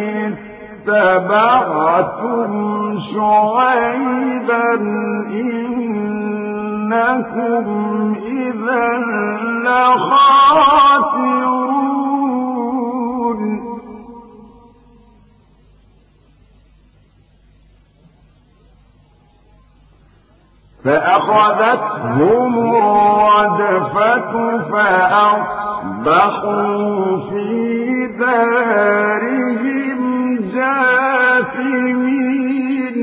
اتبعتم شعيبا إنكم إذا لخاسرون فأخذتهم الرجفة فأصبحوا في دارهم جاثمين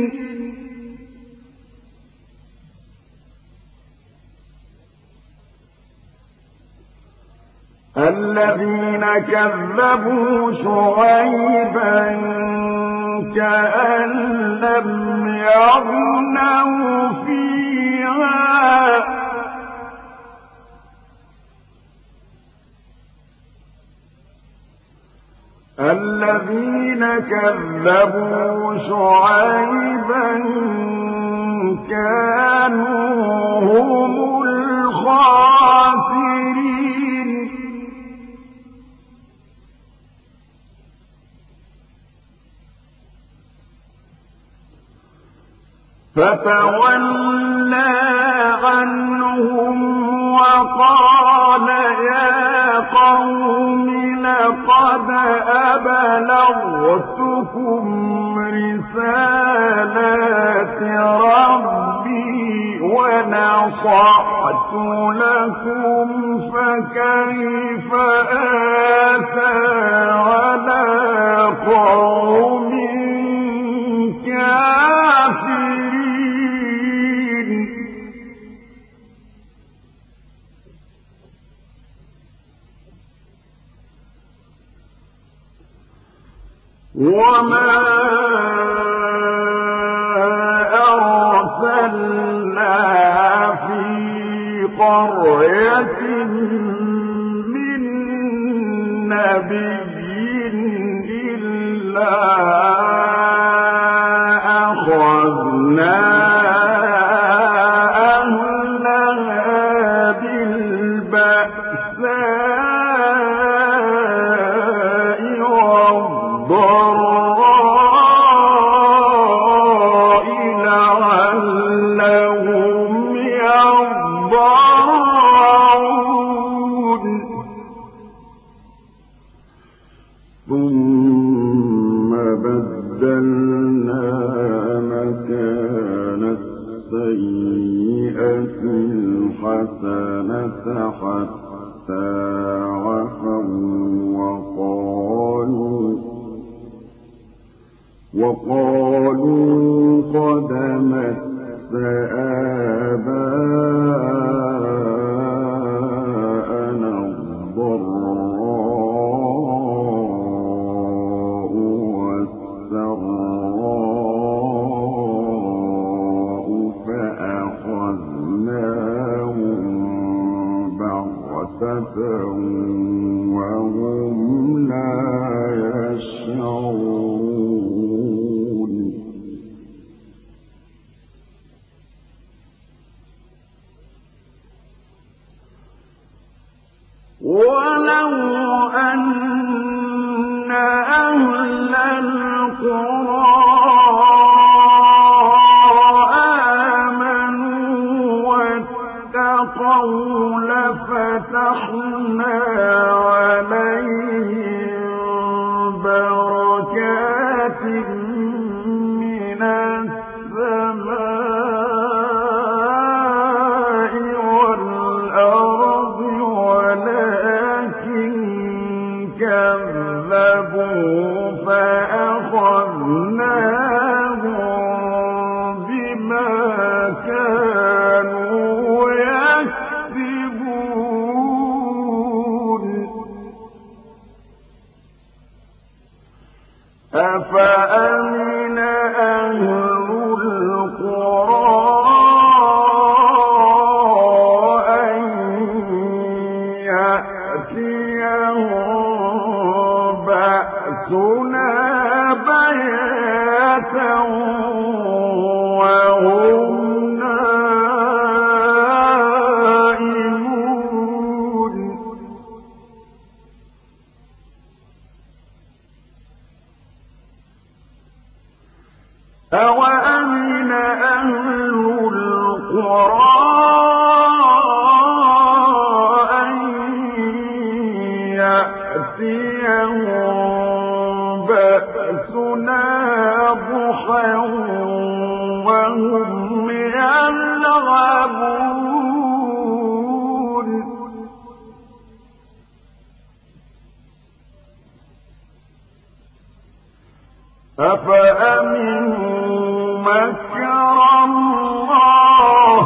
الذين كذبوا شعيبا كأن لم يغنوا فيها الذين كذبوا شعيبا كانوا هم الخاسرين فتولى عنهم وقال يا قوم لقد أبلغتكم رسالات ربي ونصحت لكم فكيف آسى على قوم كافرين. وما أرسلنا في قرية من نبي إلا أخذنا أهلها بالبأساء والضراء لعلهم يضرعون ثم بدلنا مكان السيئة الحسنة حتى عفوا وقالوا قد مس آباءنا الضراء والسراء فأخذناهم بغتة وهم لا يشعرون ولو أن أهل القرى آمنوا واتقوا لفتحنا عليهم بركات من السماء والأرض ولكن كذبوا فأخذناهم بما كانوا يكسبون أفأمن أهل القرى أن يأتيهم بأسنا بياتا وهم نائمون أوأمن أهل القرى أن يأتيهم بأسنا ضحى وهم يلعبون أفأمنوا مكر الله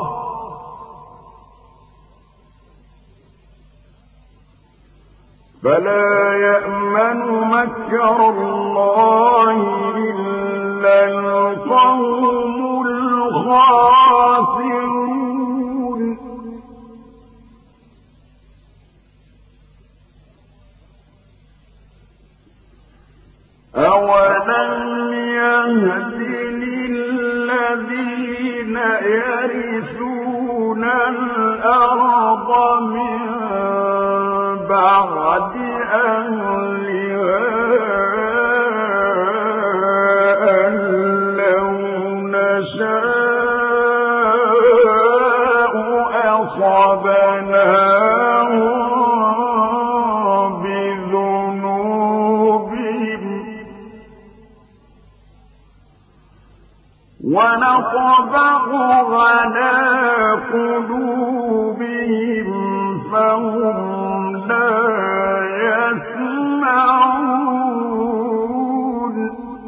فلا يأمن مكر الله إلا القوم الخاسرون أولم يهد للذين يرثون الأرض من بعد أهلها أن لو نشاء أصبناهم بذنوبهم ونطبع على قلوبهم فهم لا يسمعون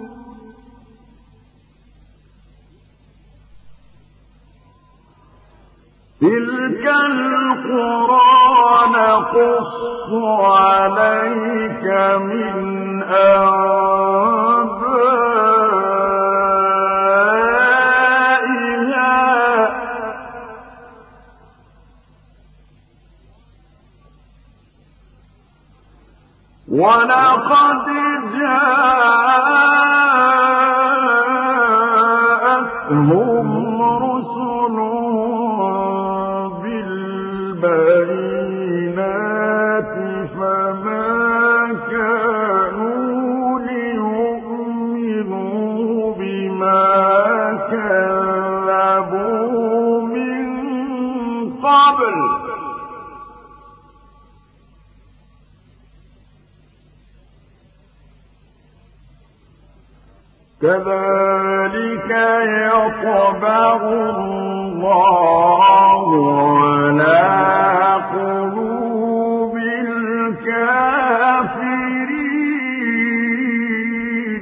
تلك القرى نقص عليك من أنبائها ولقد جاءتهم رسلهم بالبينات فما كانوا ليؤمنوا بما كذبوا من قبل كذلك يطبع الله على قلوب الكافرين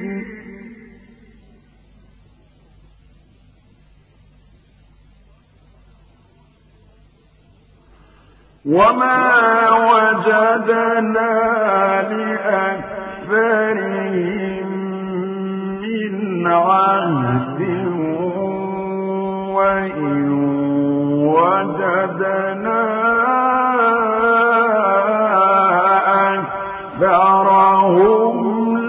وما وجدنا لأكثرهم من عهد وإن وجدنا أكثرهم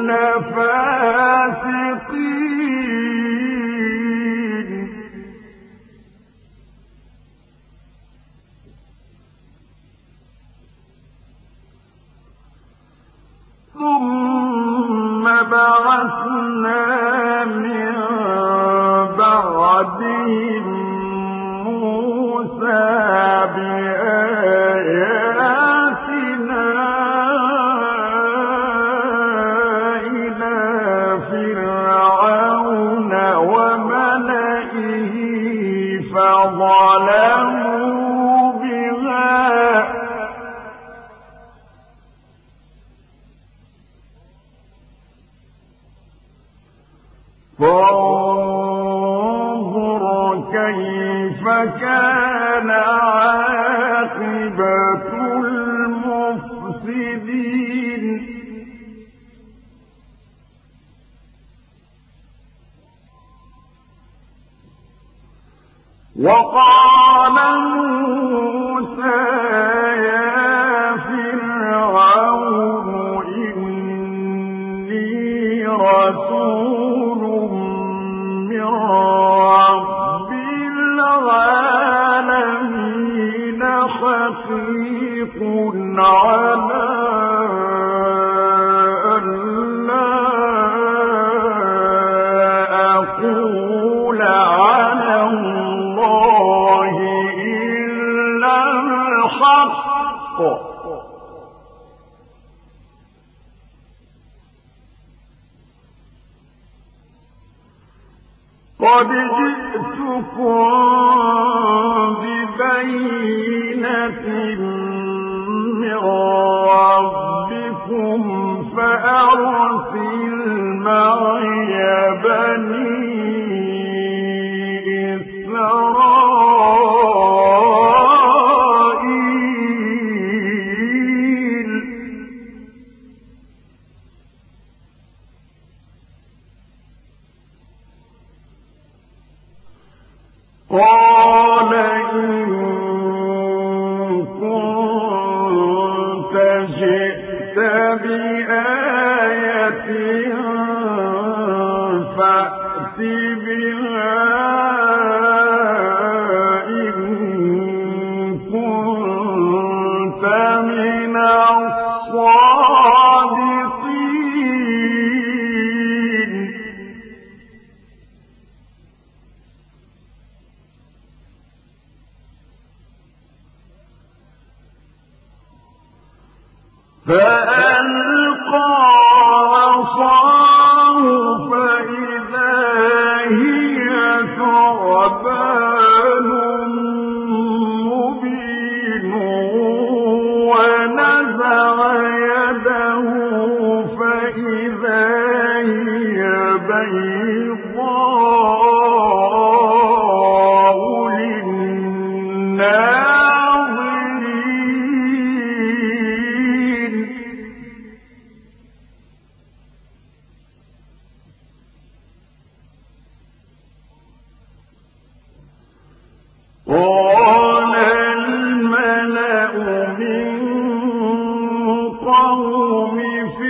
لفاسقين ثم بعثنا من بعدهم موسى بآياتنا إلى فرعون وملئه فظلموا بها فانظر كيف كان عاقبة المفسدين وقال موسى يا فرعون إني رسول من رب العالمين حقيق على أن لا أقول على الله إلا الحق قد جئتكم ببينة من ربكم فأرسل معي بني إسرائيل قال إن كنت جئت بآية فأت بها إن كنت من الصادقين فألقى عصاه فإذا هي ثعبان مبين ونزع يده فإذا هي بيضاء للناظرين قال الملأ من قوم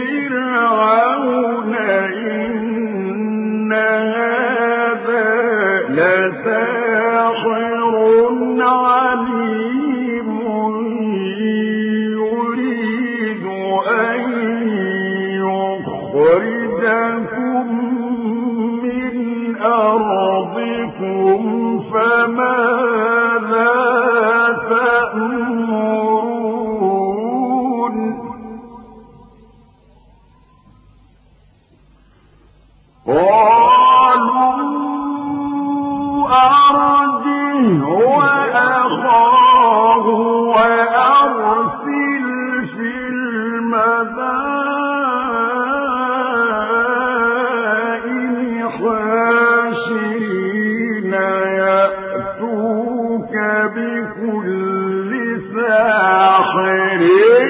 ساحر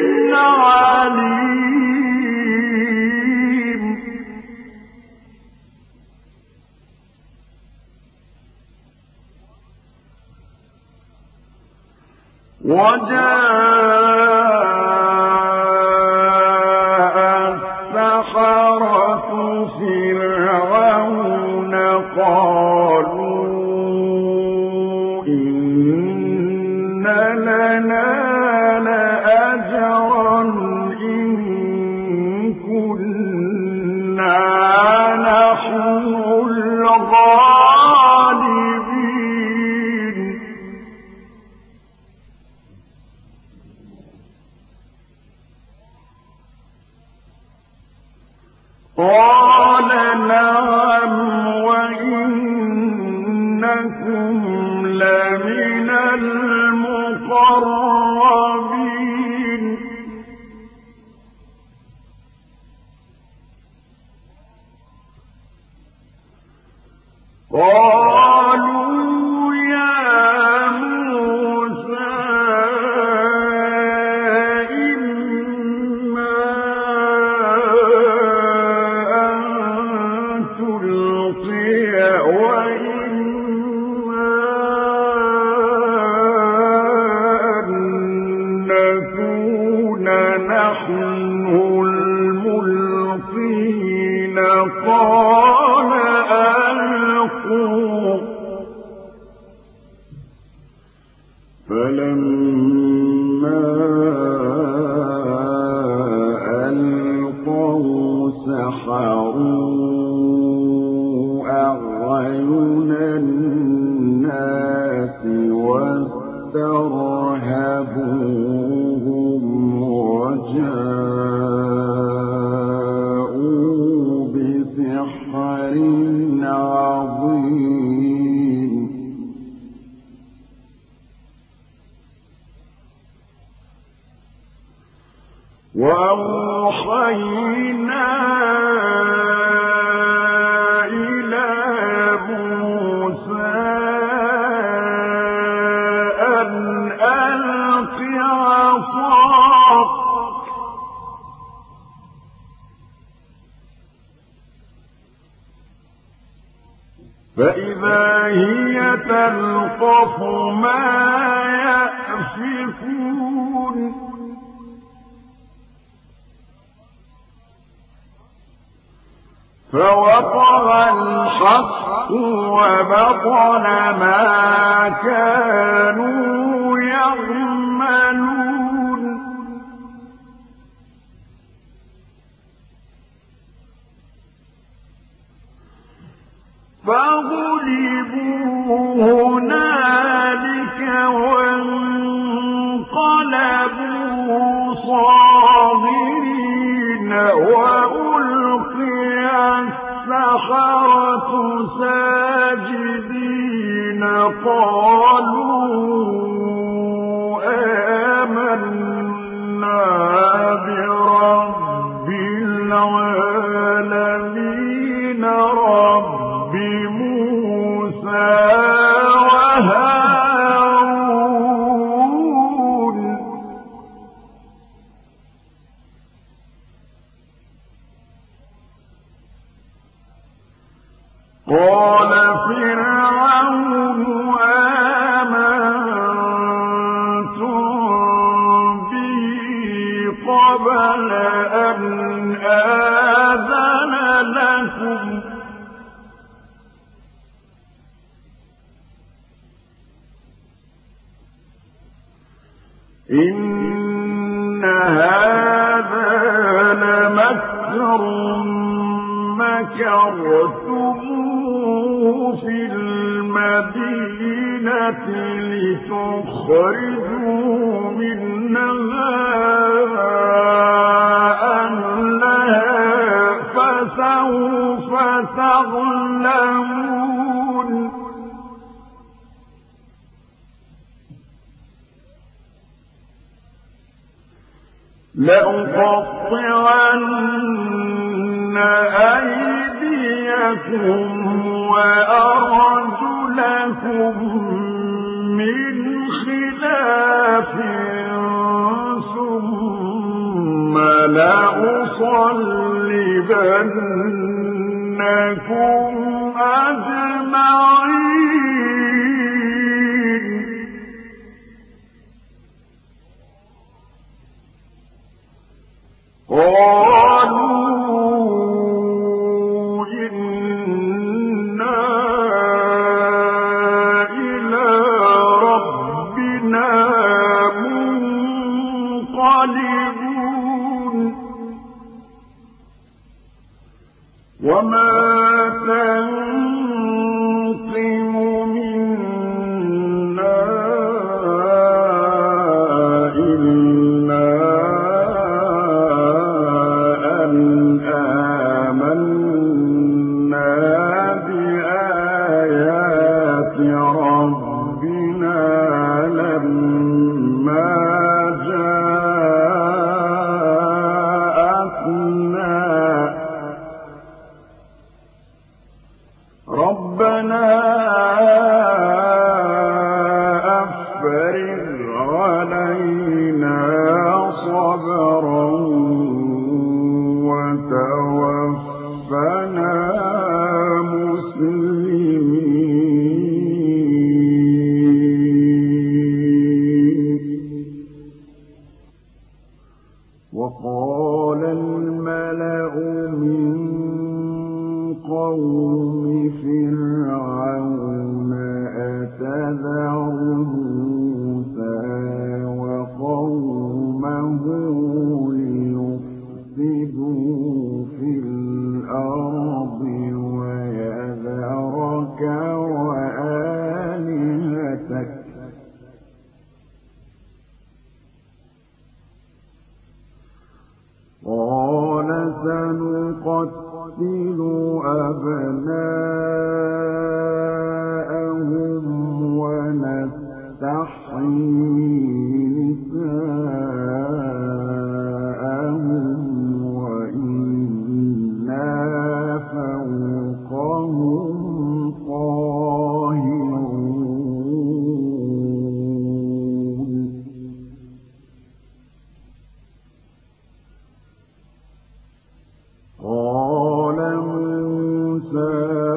عليم. وجاء السحرة فرعون قالوا إن لنا لأجرا إن كنا نحن الغالبين. قال نعم وإنكم لمن المقربين. قالوا يا موسى إما أن تلقي وإما أن نكون نحن الملقين. قال ألقوا. فلما ألقوا سحروا أعين الناس واسترهبوهم وجاءوا بسحر عظيم. وأوحينا إلى موسى أن ألق عصاك فإذا هي تلقف ما يأفكون. فوقع الحق وبطل ما كانوا يعملون. فغلبوا هنالك وانقلبوا صاغرين وألقي السحرة ساجدين. قالوا آمنا برب العالمين رب موسى وهارون. قال فرعون آمنتم به قبل أن آذن لكم إن هذا لمكر مكرتموه في المدينة لتخرجوا منها أهلها فسوف تعلمون. لأقطعن أيديكم وأرجلكم من خلاف لأصلبنكم أجمعين قالوا إنا إلى ربنا منقلبون وما تنقم منا إلا أن آمنا بآيات ربنا لما جاءتنا ربنا أفرغ علينا صبرا وتوفنا مسلمين وقال الملأ من قوم فرعون أتذر موسى وقومه ليفسدوا في الأرض ويذرك وآلهتك قال سنقتل أبناءهم ونستحيي نساءهم وإنا فوقهم قاهرون قال موسى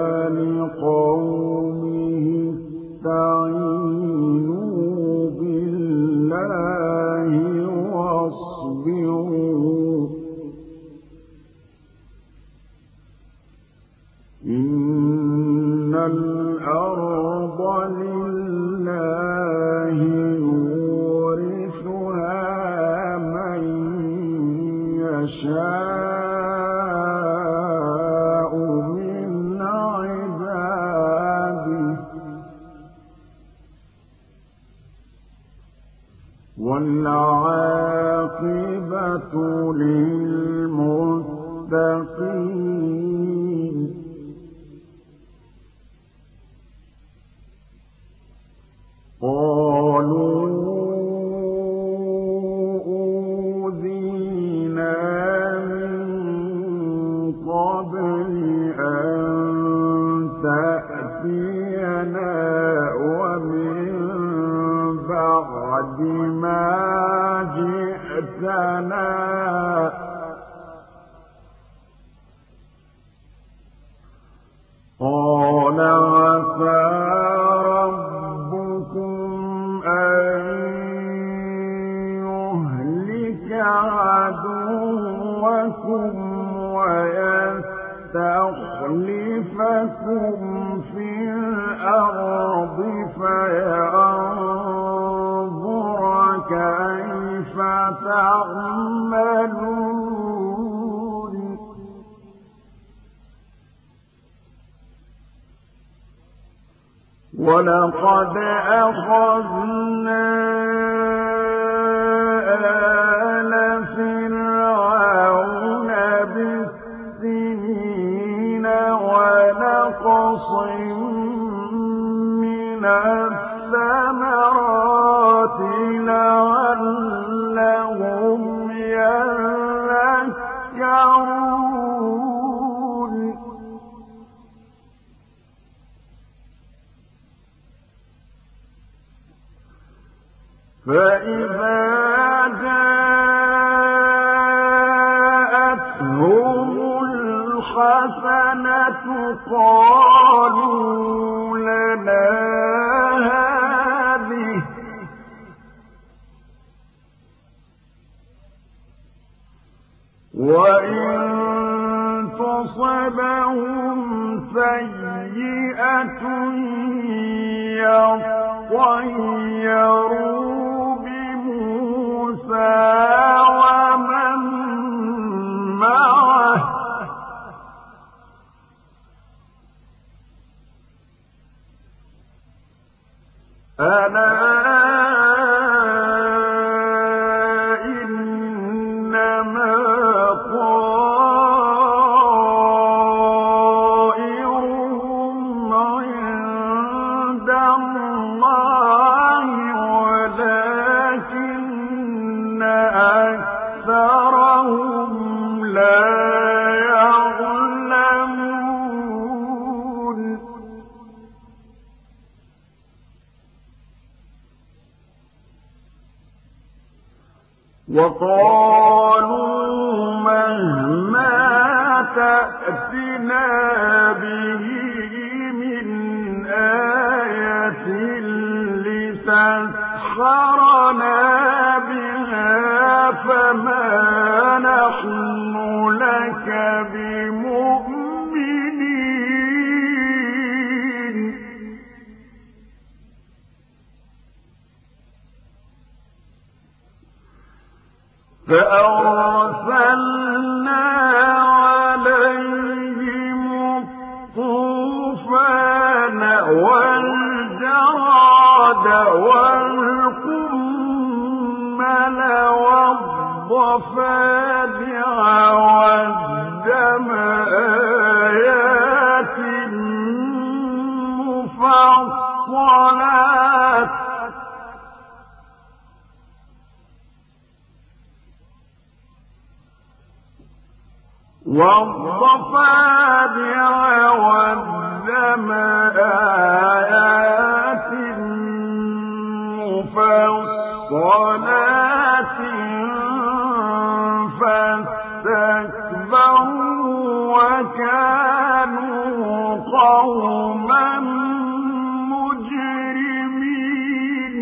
لقومه استعينوا بالله واصبروا إن الأرض لله يورثها من يشاء من عباده والعاقبة للمتقين قالوا أوذينا من قبل أن تأتينا ومن بعد ما جئتنا قال عسى ربكم أن يهلك عدوكم ويستخلفكم في الأرض فينظر كيف تعملون ولقد أخذنا آل فرعون بالسنين ونقص من الثمرات لعلهم يذكرون فإذا جاء وإن تصبهم سيئة يطيروا بموسى ومن معه ألا إنما طائرهم عند الله ولكن أكثرهم لا يعلمون وقالوا مهما تأتنا به من آية لتسحرنا بها فما نحن لك بمؤمنين فأرسلنا عليهم الطوفان والجراد والقمل والضفادع والدم آيات مفصلات والضفادع والدم آيات مفصلات فاستكبروا وكانوا قوما مجرمين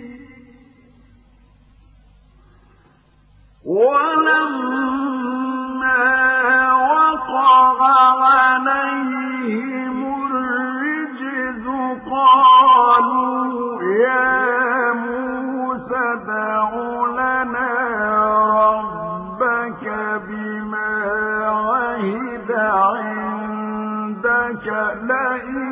ولما وقع عليهم الرجز قالوا يا موسى ادع لنا ربك بما عهد عندك لئن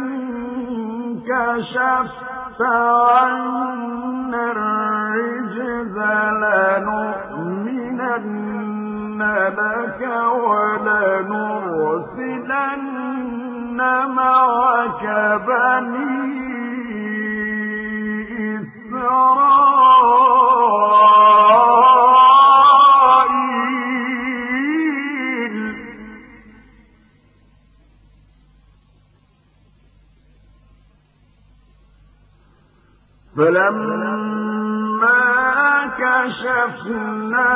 كشفت عنا الرجز لنؤمنن لك ولنرسلن معك بني إسرائيل فلما كشفنا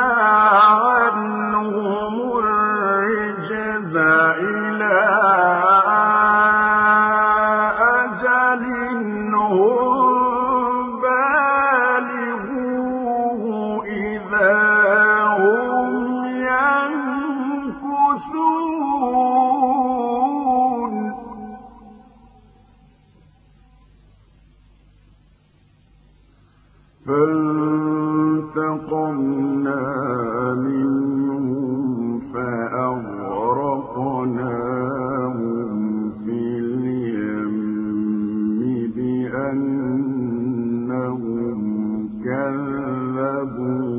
عنهم الرجز إلى أجل هم بالغوه إذا هم ينكثون فانتقمنا منهم فأغرقناهم في اليم بأنهم كذبوا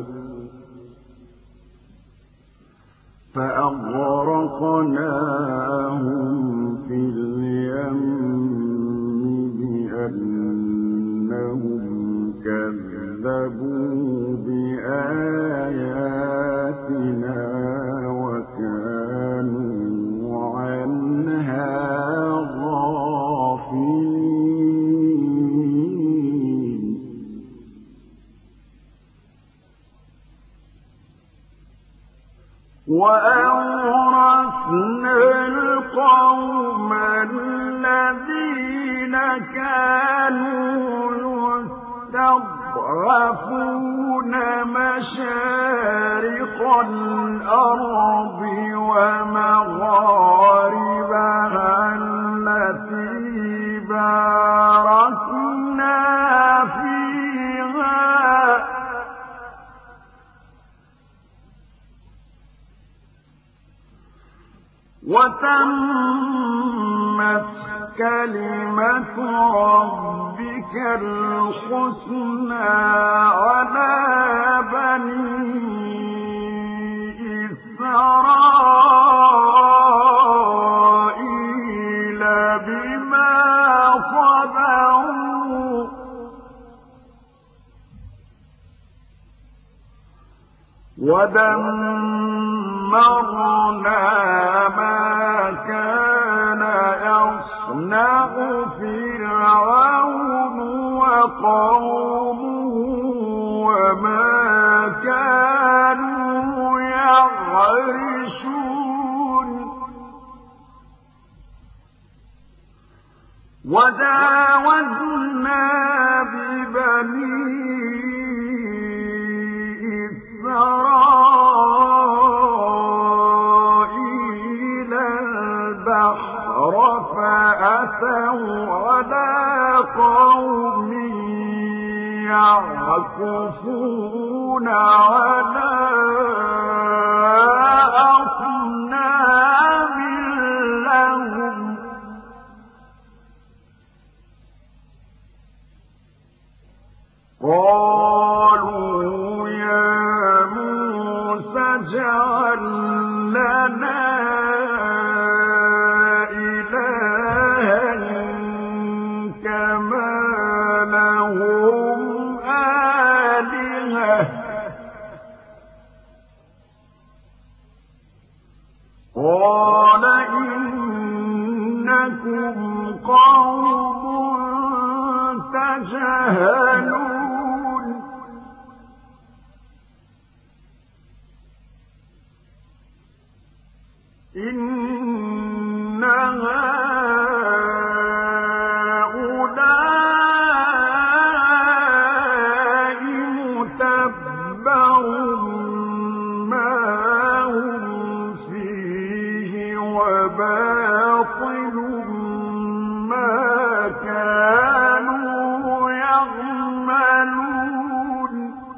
بآياتنا وكانوا عنها غافلين وأورثنا القوم الذين كانوا يستضعفون مشارق الأرض وتمت كلمة ربك الحسنى على بني إسرائيل بما صبروا ودمرنا ما كان يصنع فرعون وقومه وما كانوا يعرشون وجاوزنا ببني إسرائيل البحر فأتوا على قوم يعكفون على أصنام لهم قالوا يا موسى اجعل لنا إلها كما لهم آلهة قال إنكم قوم تجهلون إن هؤلاء متبر ما هم فيه وباطل ما كانوا يعملون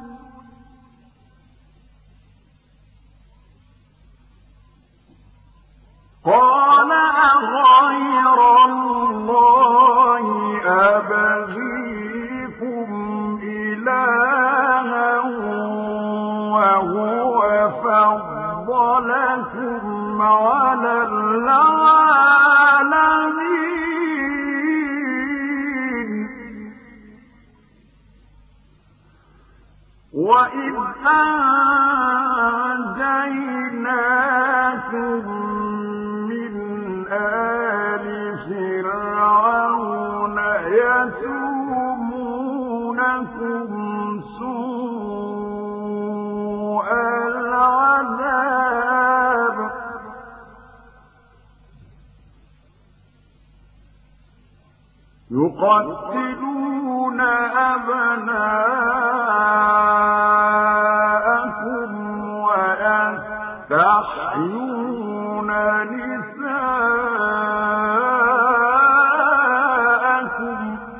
قال أغير الله أبغيكم إلها وهو فضلكم على العالمين وإذ أنجيناكم من آل فرعون يسومونكم سوء العذاب يقتلون أبناءكم ويستحيون نساءكم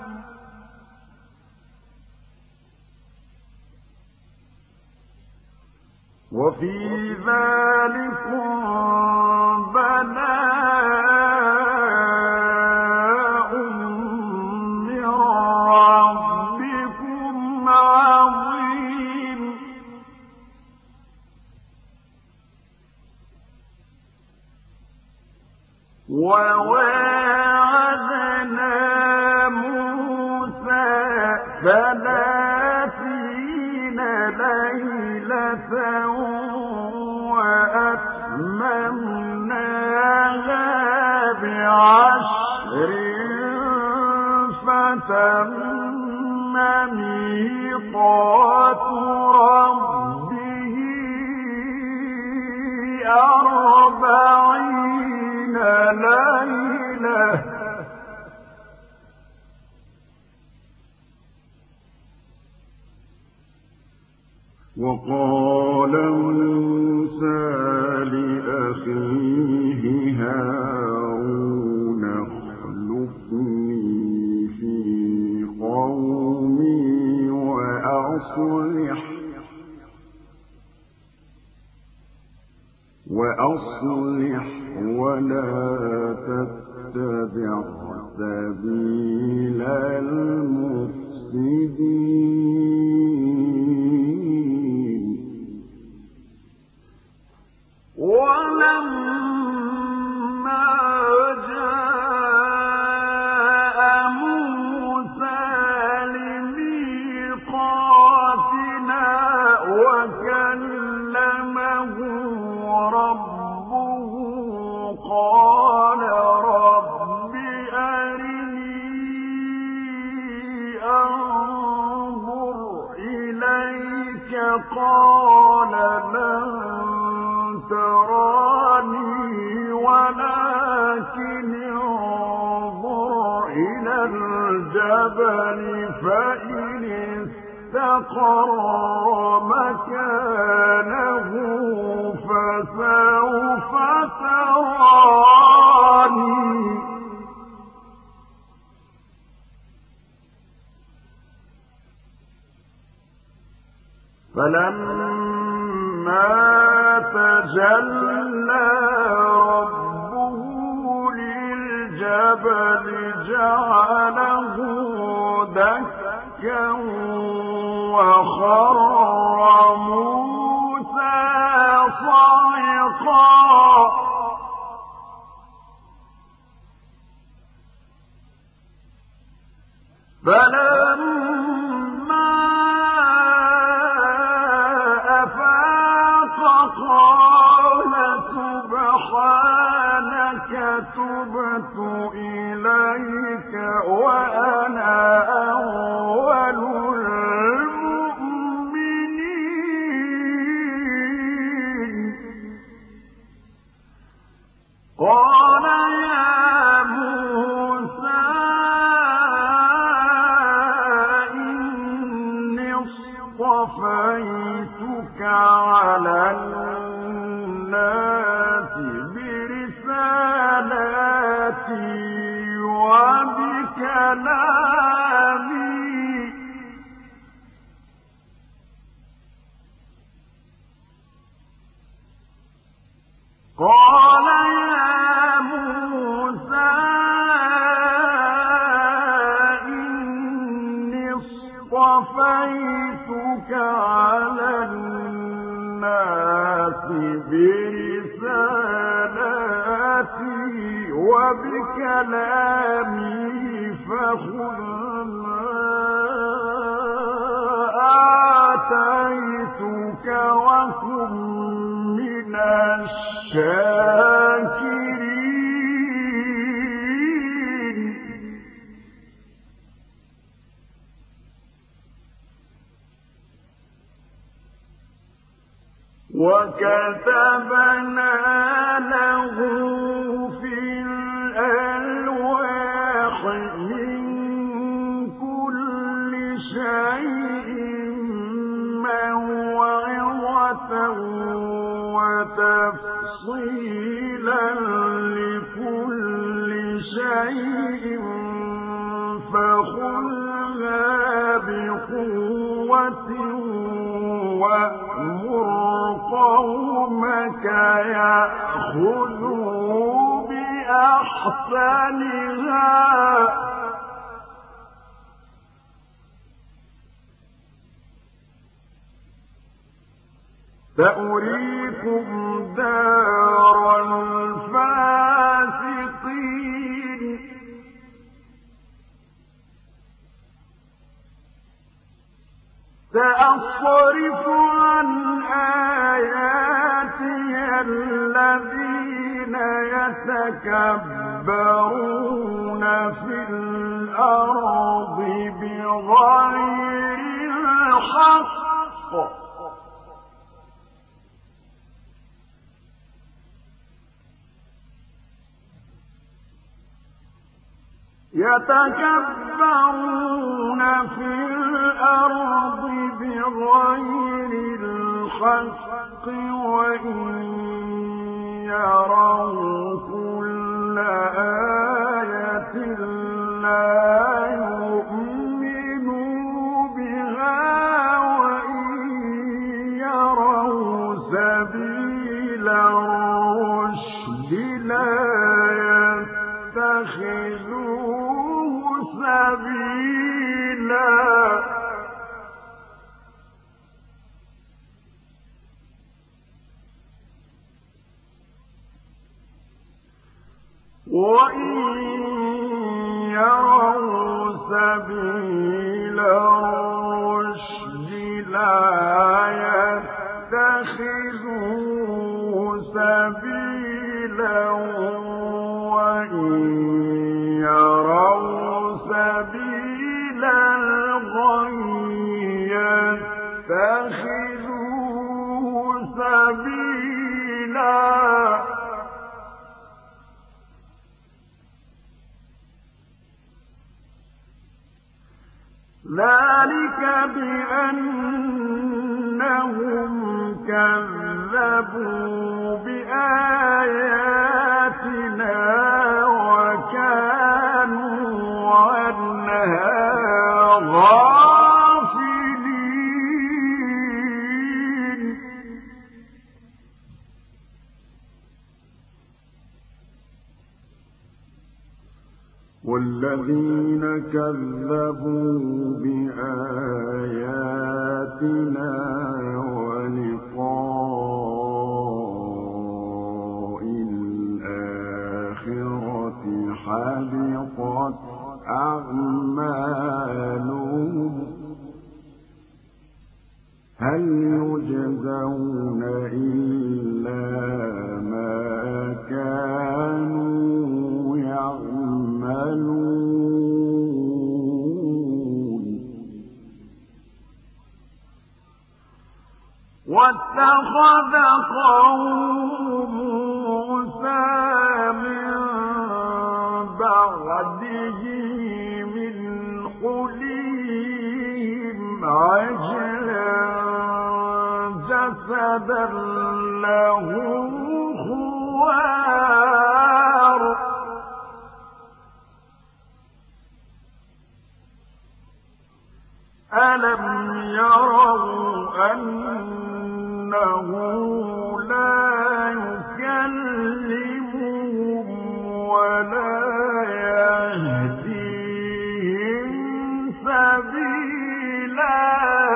وفي ذلكم بلاء من ربكم عظيم وواعدنا موسى 30 ليلة وأتممناها ب10 فتم ميقات ربه 40 ليلة وقال موسى لأخيه هارون اخلفني في قومي وأصلح ولا تتبع سبيل المفسدين ولما جاء موسى لميقاتنا وكلمه ربه قال رب أرني أنظر إليك قال لن تراني ولكن انظر إلى الجبل فإن استقر مكانه فسوف تراني فلما تجلى ربه للجبل جعله دكا وخر موسى صعقا فلما أفاق قال سبحانك تبت إليك وأنا أول المؤمنين قال يا موسى إني اصطفيتك على الناس برسالاتي وبكلامي قال يا موسى إني اصطفيتك على الناس برسالاتي وبكلامي فخذ ما آتيتك وكن من الشاكرين وكتبنا له في الألواح من كل شيء موعظة وتفصيلا لكل شيء فخذها بقوة وأمر قومك يأخذوا بأحسنها سأريكم دار الفاسقين سأصرف عن آياتي الذين يتكبرون في الأرض بغير الحق يتكبرون في الأرض بغير الحق وإن يروا كل آية لا يؤمنوا بها وإن يروا سبيل الرشد وإن يروا سبيل الرشد لا يتخذوه سبيلا وإن يروا سبيل الغي يتخذوه سبيلا ذلك بأنهم كذبوا بآياتنا وكانوا عنها غافلين والذين كذبوا بآياتنا ولقاء الآخرة حبطت أعمالهم هل يجزون إلا ما كانوا يعملون واتخذ قوم موسى من بعده من حليهم عجلا جسدا له خوار ألم يروا أنه لا يكلمهم ولا يهديهم سبيلا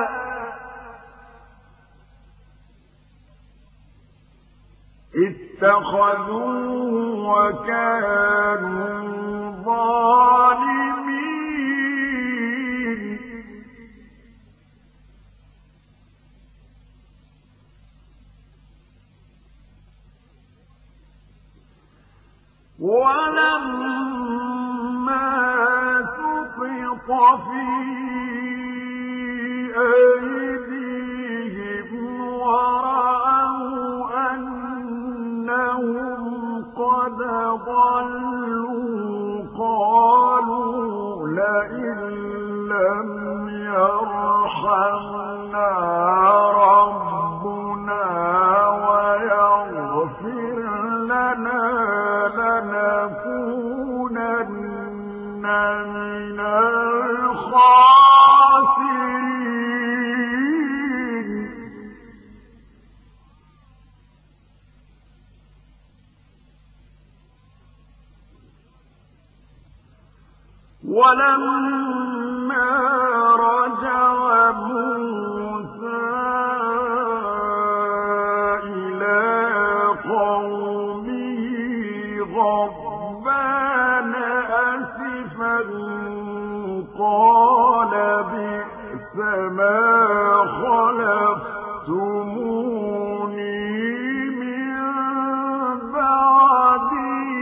اتخذوه وكانوا ظالمين ولما سقط في أيديهم ورأوا أنهم قد ضلوا قالوا لئن لم يرحمنا ربنا ويغفر لنا لنكونن من الخاسرين ولما رجع موسى إلى قومه غضبان أسفا قال بئس ما خلفتموني من بعدي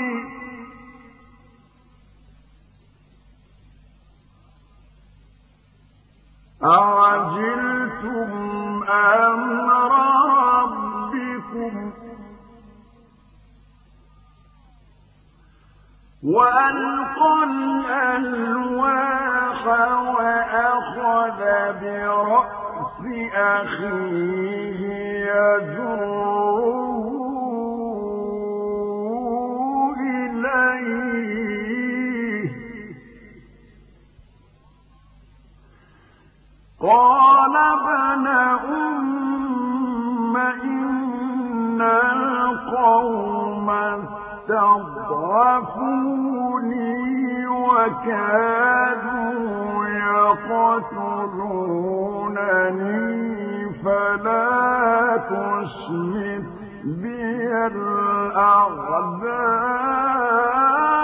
أعجلتم أمر ربكم وألقى الألواح وأخذ برأس أخيه يجره إليه قال ابن أم إن القوم استضعفوني وكادوا يقتلونني فلا تشمت بي الأعداء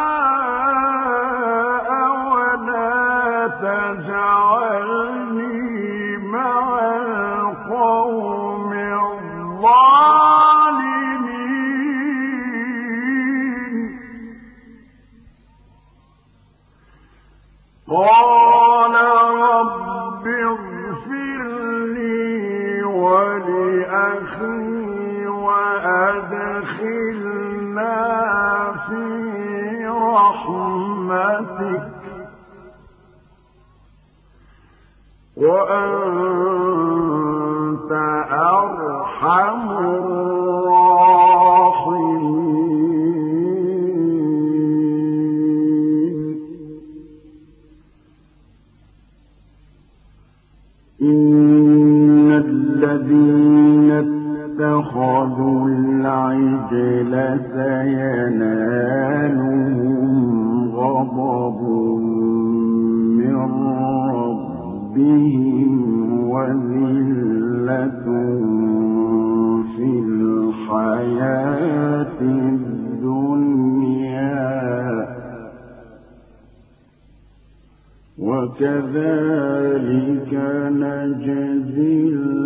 وأدخلنا في رحمتك وأنت أرحم الراحمين. إن الذين اتخذوا العجل سينالهم غضب من ربهم وذلة في الحياة الدنيا وكذلك نجزي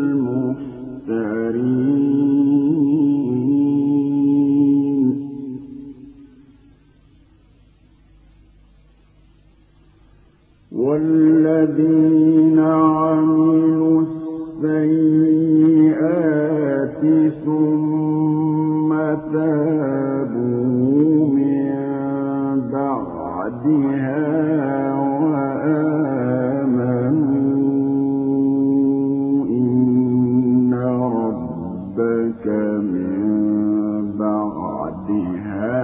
المفترين. والذين عملوا السيئات ثم تابوا من بعدها وآمنوا إن ربك من بعدها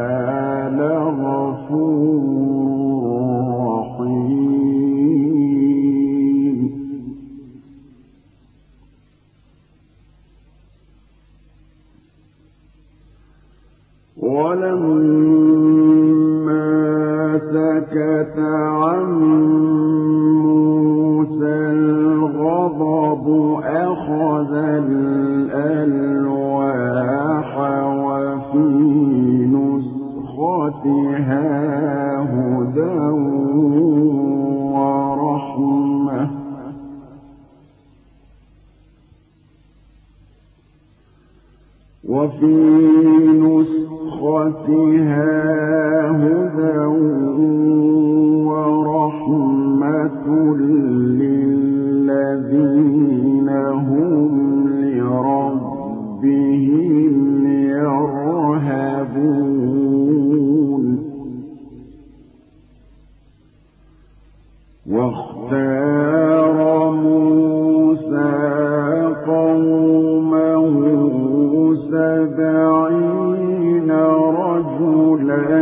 لغفور رحيم. ولما سكت عن موسى الغضب أخذ الألواح وفي نسختها هدى ورحمة للذين هم لربهم يرهبون. واختار موسى قومه 70 رجلا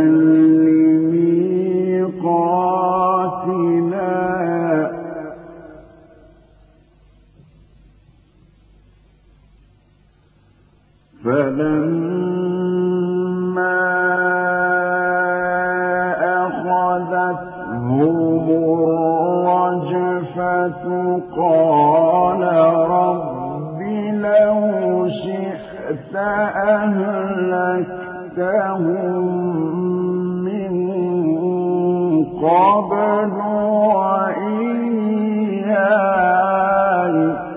لميقاتنا فلما أخذتهم الرجفة قال رب لو شئت أهلكتهم من قبل وإياي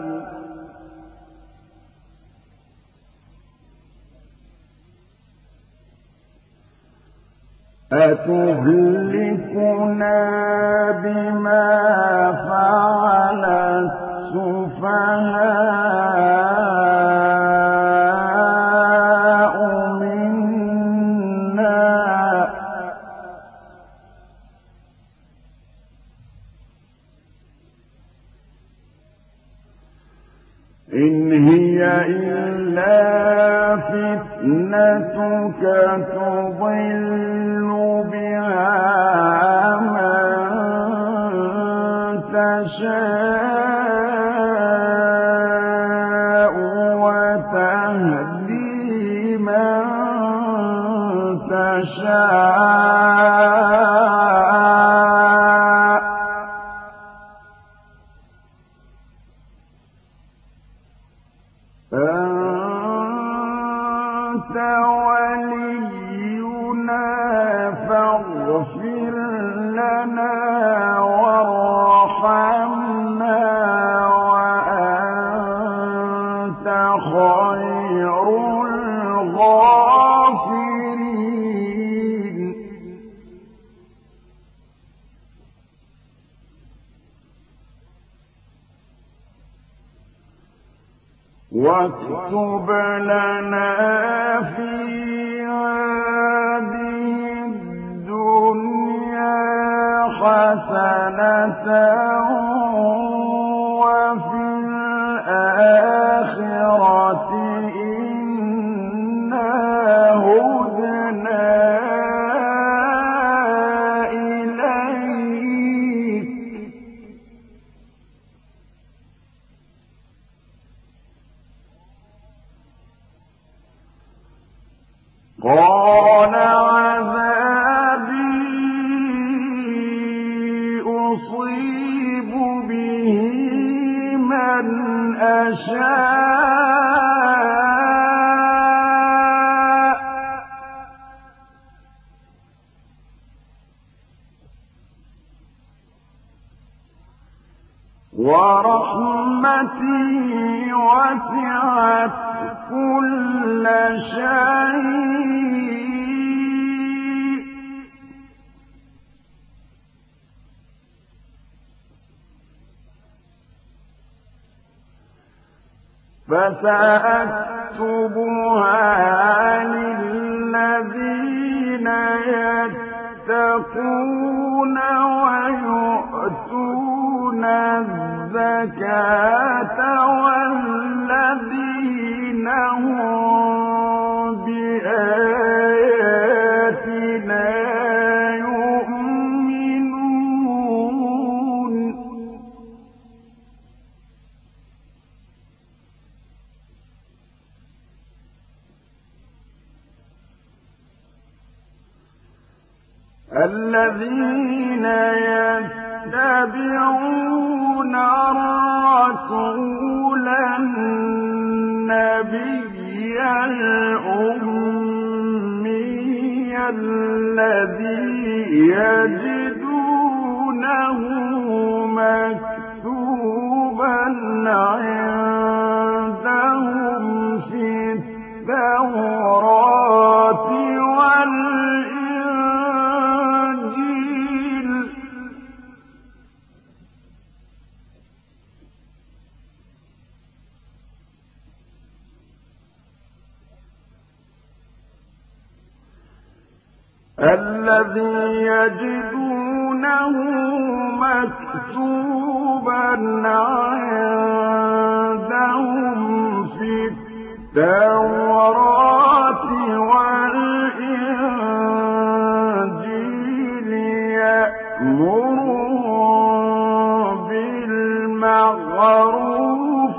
أتهلكنا بما فعل السفهاء منا إن هي إلا فتنتك تضل بها من تشاء وتهدي من تشاء أنت ولينا فاغفر لنا وارحمنا وأنت خير الغافرين. واكتب لنا في وفي الآخرة إنا هدنا إليك قال عذابي أصيب به من أشاء ورحمتي وسعت كل شيء فسأكتبها للذين يتقون ويؤتون الزكاة والذين هم بآياتنا يؤمنون الذين يتبعون الرسول النبي الأمي الذي يجدونه مكتوبا عندهم في التوراة والإنجيل الذي يجدونه مكتوبا عندهم في التوراة والإنجيل يأمرهم بالمعروف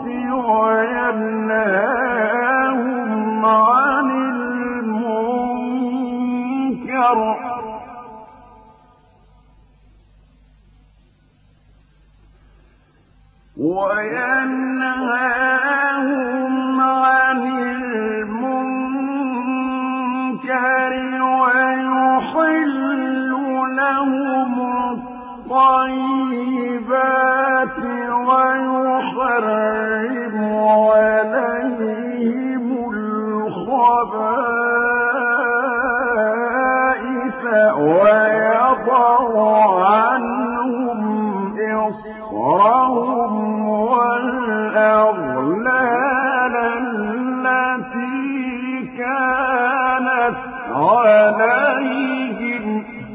وينهاهم عن المنكر ويحل لهم الطيبات ويحرم عليهم الخبائث ويضع عنهم إصرهم والأغلال التي كانت عليهم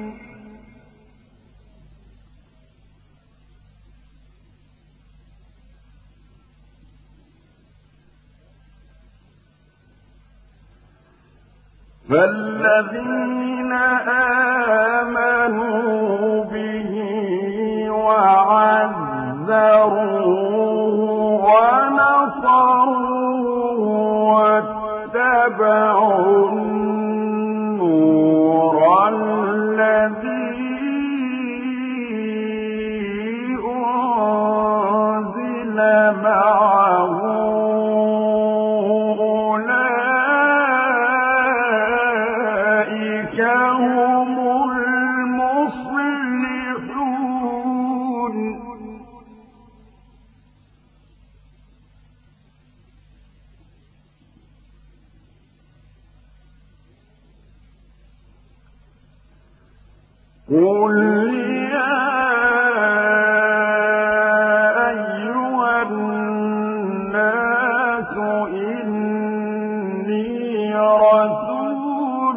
فالذين آمنوا به وعزروه ونصروه واتبعوا النور الذي أنزل معه هم المفلحون قل يا أيها الناس إني رسول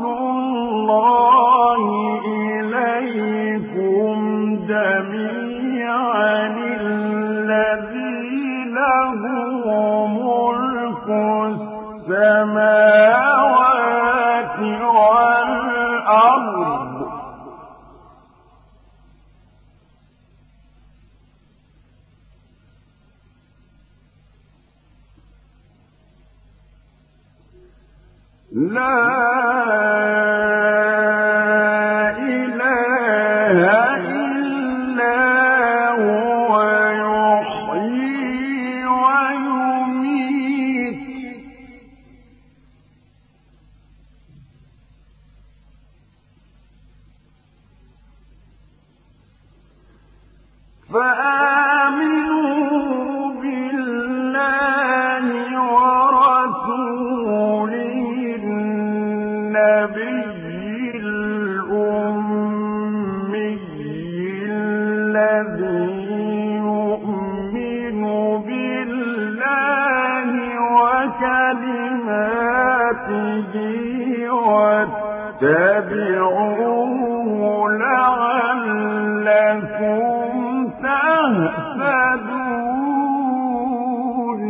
الله إليكم جميعا فآمنوا بالله ورسوله النبي الأمي الذي يؤمن بالله وكلماته واتبعوه لعلكم تهتدون.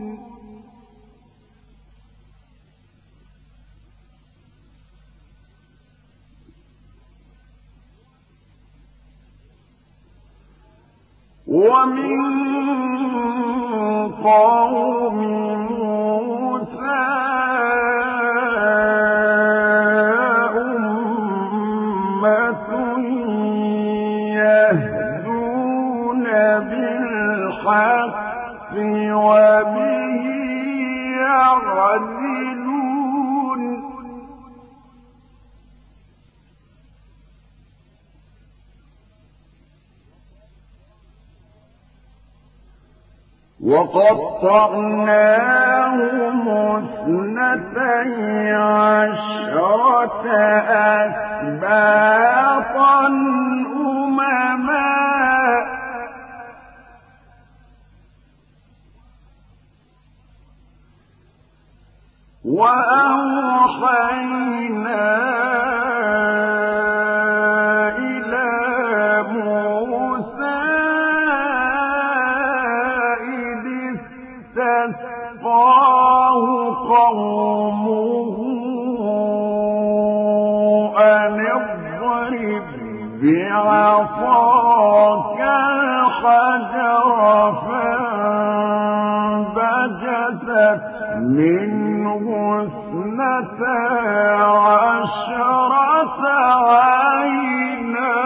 ومن قوم موسى أمة يهدون بالحق وبه يعدلون. وقطعناهم 12 أسباطا أمما وأوحينا إلى موسى إذ استسقاه قومه أن اضرب بعصاك الحجر فانبجست منه 12 عينا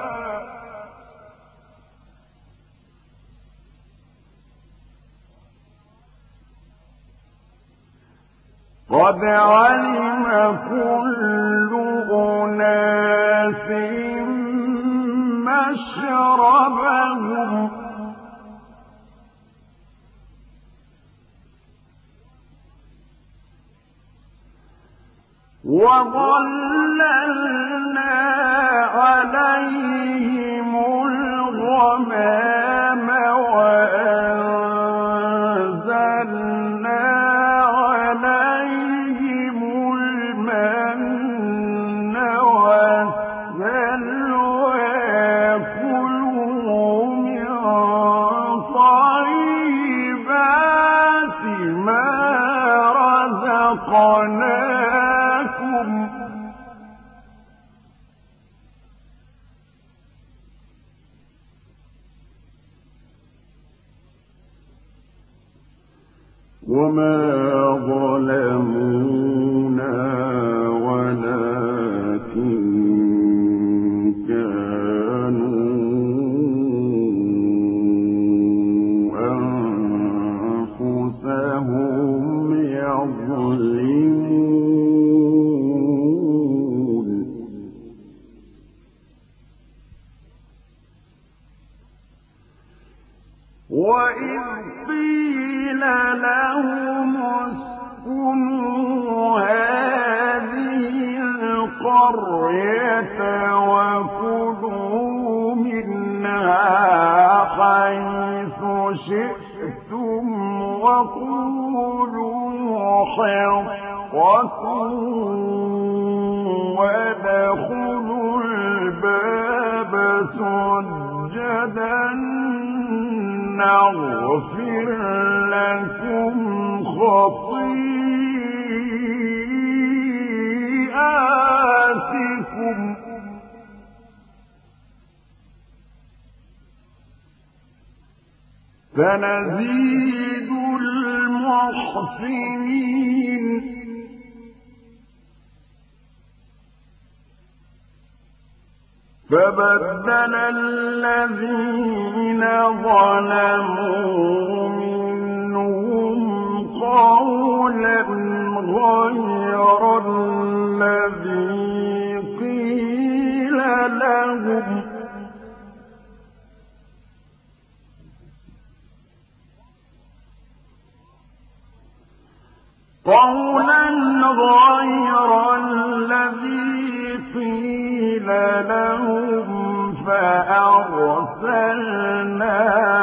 قد علم كل أناس مشربهم وظللنا عليهم الغمام وأنزلنا عليهم المن والسلوى كلوا من طيبات ما رزقناكم وما ظلمونا ولكن كانوا أنفسهم يظلمون. وإذ قيل لهم اسكنوا هذه القرية وكلوا منها حيث شئتم وقولوا حطة وادخلوا الباب سجدا نغفر لكم خطيئاتكم سنزيد المحسنين. فبدل الذين ظلموا منهم قولا غير الذي قيل لهم فأرسلنا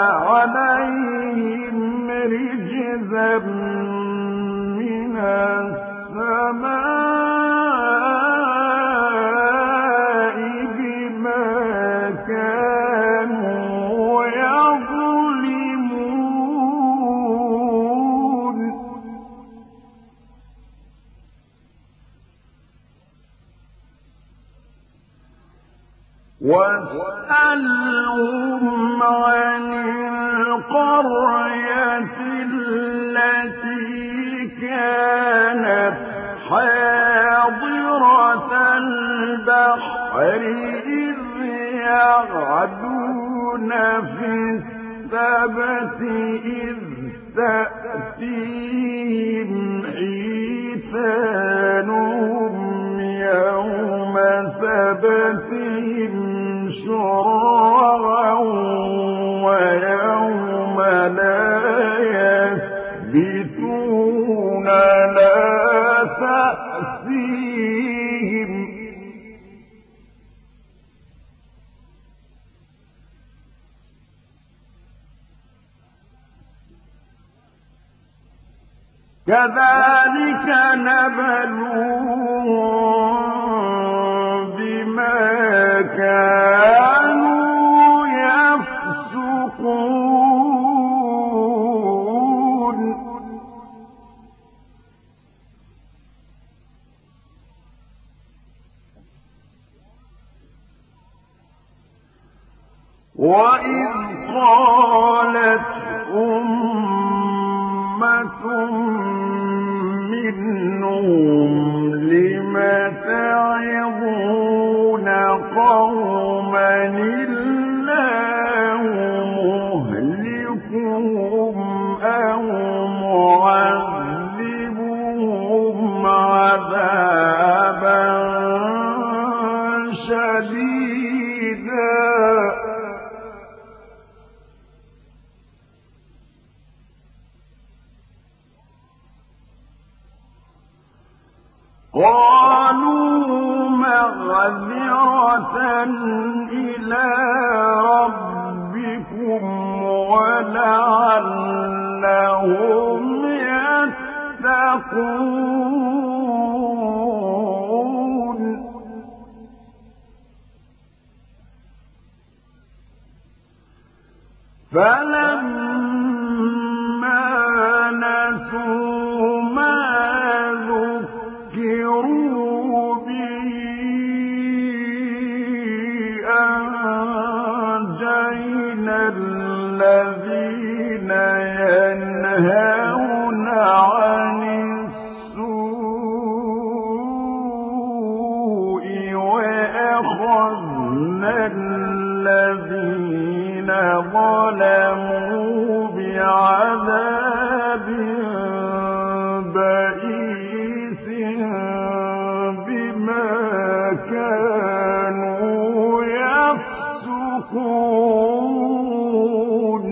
عليهم رجزا من السماء بما كانوا يظلمون واسألهم عن القرية التي كانت حاضرة البحر إذ يعدون في السبت إذ تأتيهم حيتانهم يوم سبتهم شرعا ويوم لا يثبتون لا تأتيهم كذلك نبلوهم بما كانوا يفسقون وإذ قالت أمة منهم لم تعظون قوما الله مهلكهم أو معذبهم عذابا شديدا قالوا معذرة إلى ربكم ولعلهم يتقون فلما نسوا ما ذكروا به أنجينا الذين ينهون عن السوء وأخذنا الذين ظلموا بعذاب بئيس بما كانوا يفسقون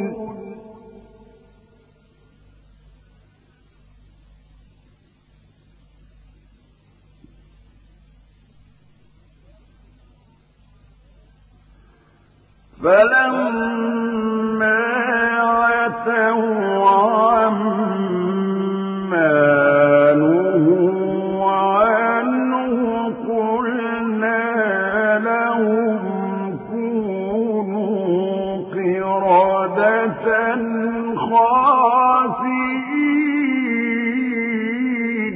فلما عتوا عما نهوا عنه قلنا لهم كونوا قردة خاسئين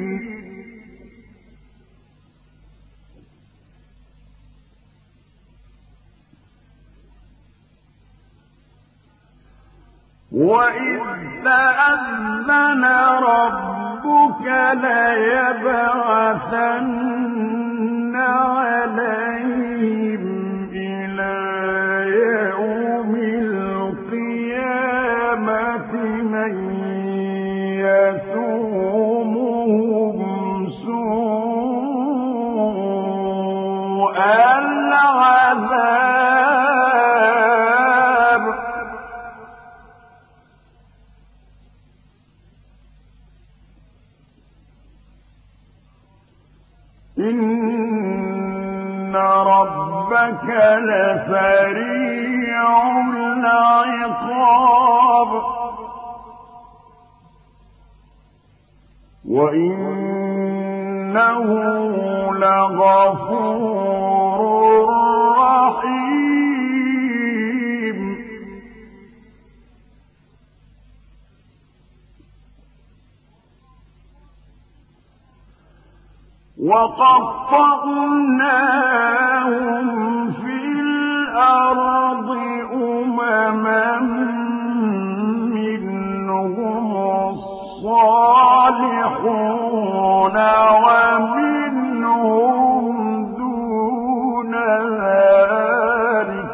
وإذ تأذن ربك ليبعثن عليهم العذاب إن ربك لسريع العقاب وإنه لغفور رحيم وقطعناهم في الأرض أمما منهم الصالحون ومنهم دون ذلك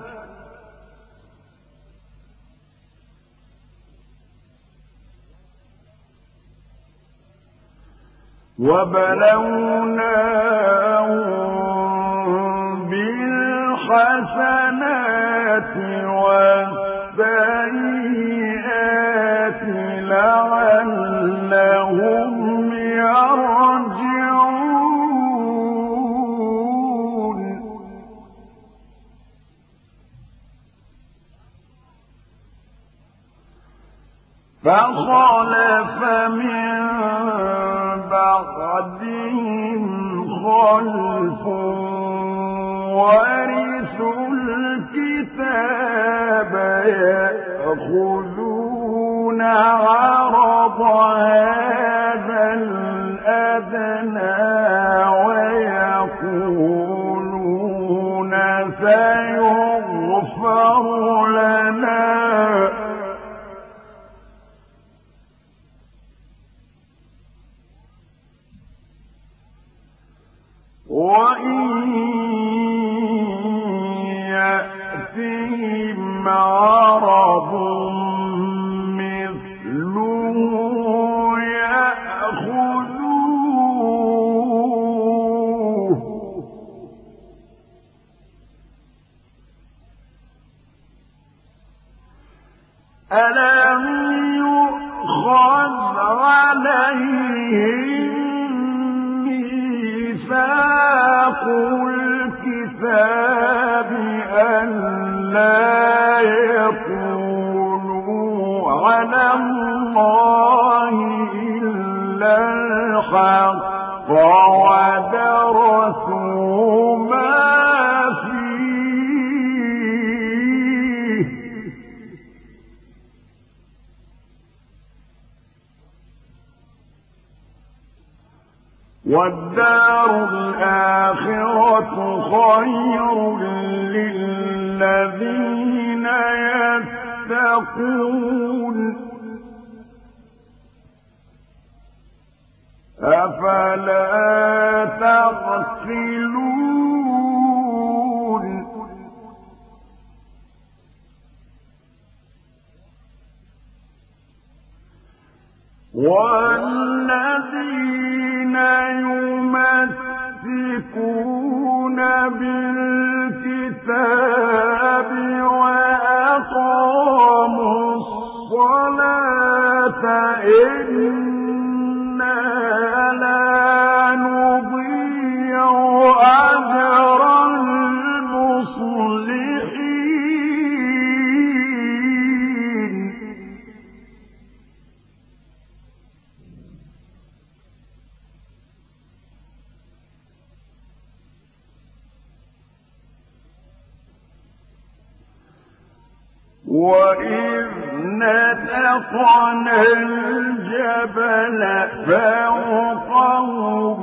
وبلوناهم بالحسنات والسيئات لعلهم يرجعون فخلف من بعدهم خلف ورثوا الكتاب يأخذون عرض هذا الأدنى ويقولون سيغفر لنا وإن يأتهم عرض مثله يأخذوه ألم يؤخذ عليهم ميثاق الكتاب أن لا يقولوا على الله إلا الحق ودرسوا ما فيه والدار الآخرة خير للذين يتقون أفلا تعقلون والذين يمسكون بالكتاب وأقاموا الصلاة إنا لا نضيع أجر المصلحين وإذ نتقنا الجبل فوقهم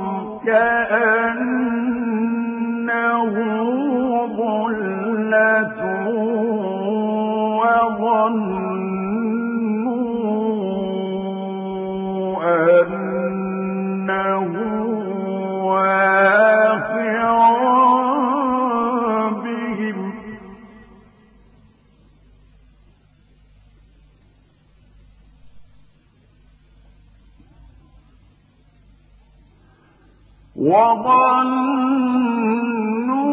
كأنه ظلة وظنوا أنه واقع بهم وظنوا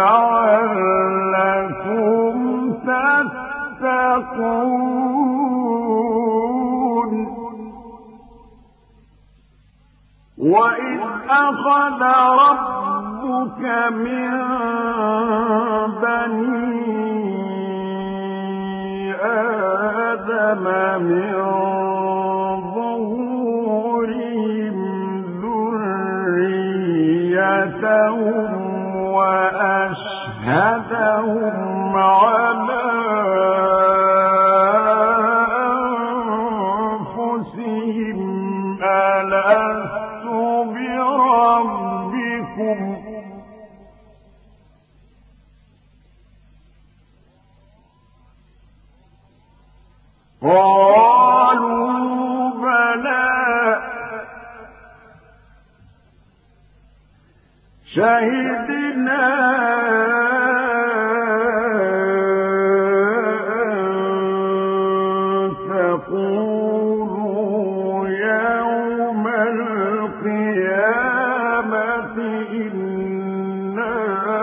لعلكم تتقون وإذ أخذ ربك من بني آدم من ظهورهم ذريتهم وأشهدهم على أنفسهم ألست بربكم قالوا بلى شهدنا أن تقولوا يوم القيامة إنا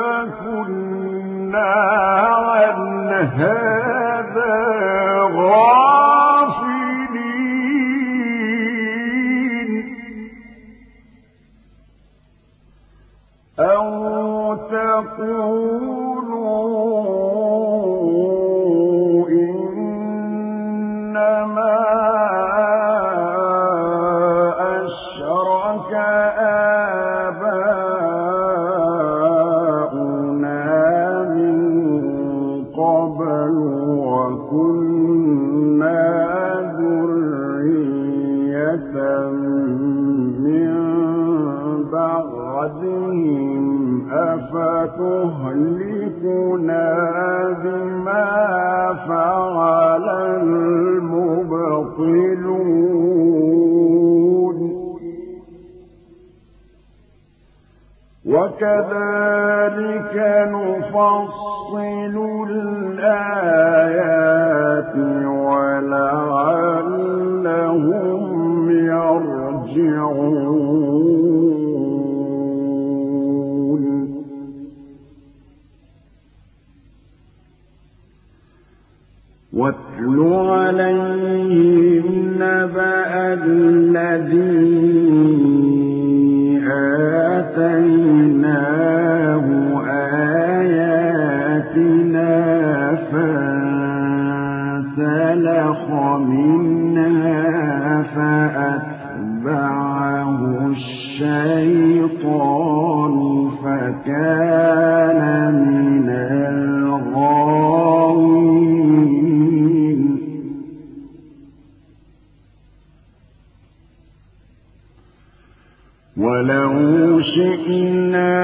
كنا عن هذا غافلين أو تقولوا إنما أشرك آباؤنا من قبل وكنا ذرية من بعدهم أفتهلكنا بما فعل المبطلون وكذلك نفصل الآيات ولعلهم يرجعون واتل عليهم نبأ الذي آتيناه آياتنا فانسلخ منها فأتبعه الشيطان فكان من الغاوين ولو شئنا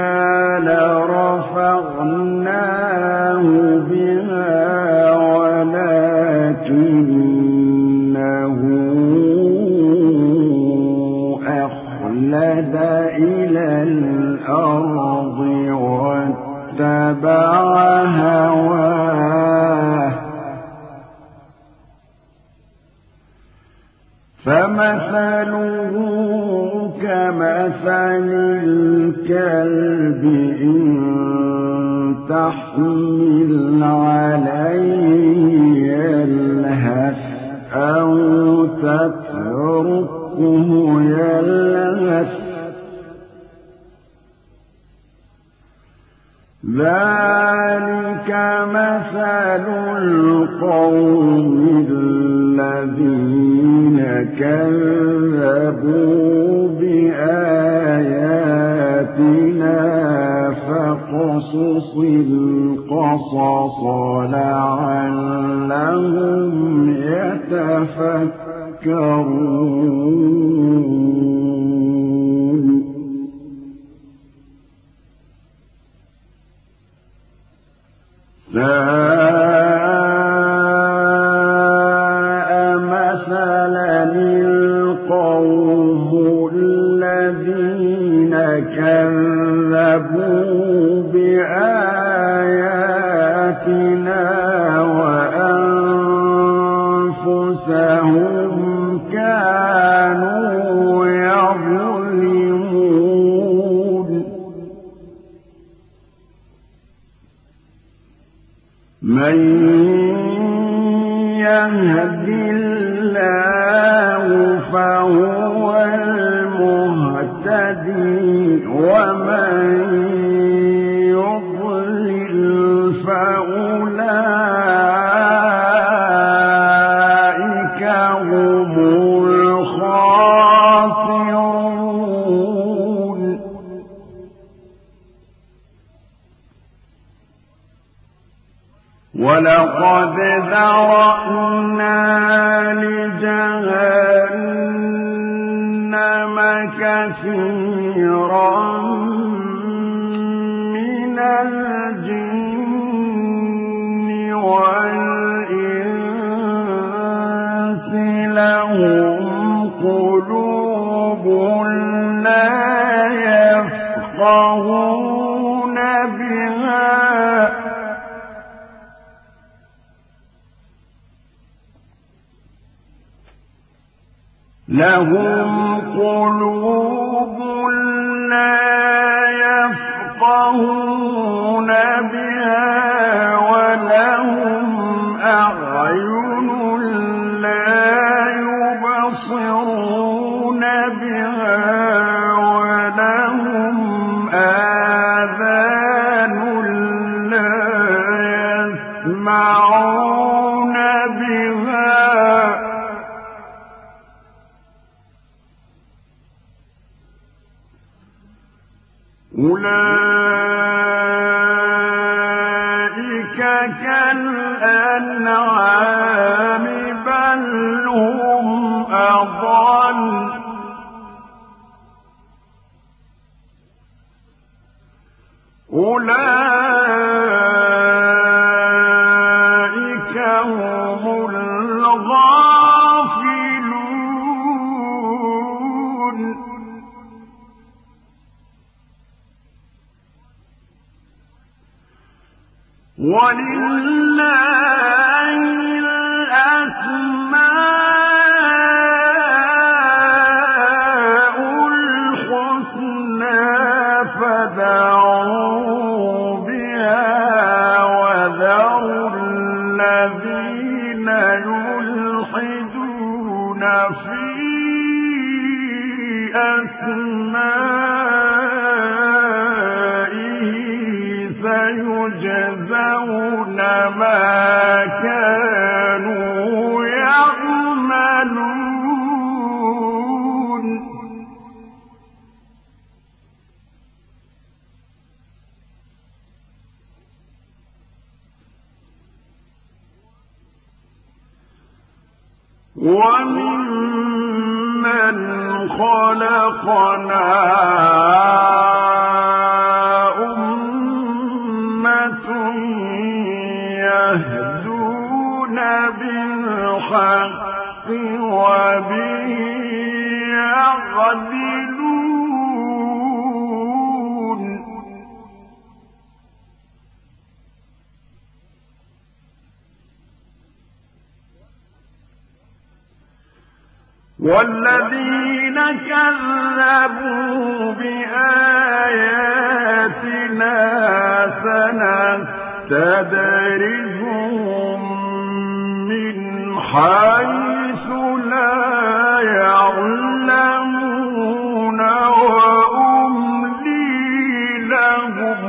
لرفعناه بها ولكنه أخلد إلى الأرض واتبع هواه فمثله كمثل الكلب إن تحمل عليه يلهث أو تتركه يلهث ذلك مثل القوم الذين كذبوا بآياتنا فاقصص القصص لعلهم يتفكرون ساء مثلا القوم الذين كذبوا بآياتنا وأنفسهم كانوا يظلمون من يهد الله فهو المهتدي ومن يضلل فأولئك هم الخاسرون ولقد ذرأنا لجهنم كثيرا من الجن والإنس لهم قلوب لا يفقهون بها لهم قلوب لا يفقهون بها ولهم أعين لا يبصرون بها ولهم آذان لا يسمعون بها أولئك كالأنعام بل هم أضل أولئك هم الغافلون ولله الأسماء الحسنى فادعوه بها وذروا الذين يلحدون في أسمائه سيجزون ما كانوا يعملون وممن خلقنا يهدون بالحق وبه يعدلون والذين كذبوا بآياتنا سنستدرجهم من حيث لا يعلمون وأملي لهم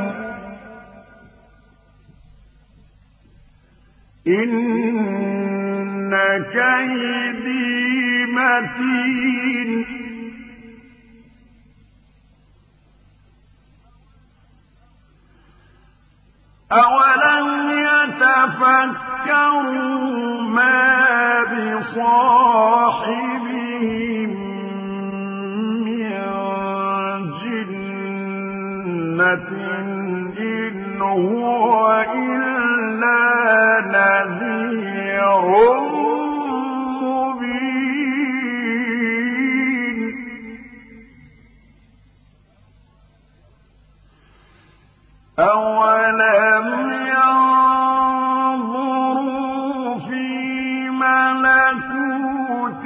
إن كيدي متين أولم يتفكروا ما بصاحبهم من جنة إن هو إلا نذير مبين أولم ينظروا في ملكوت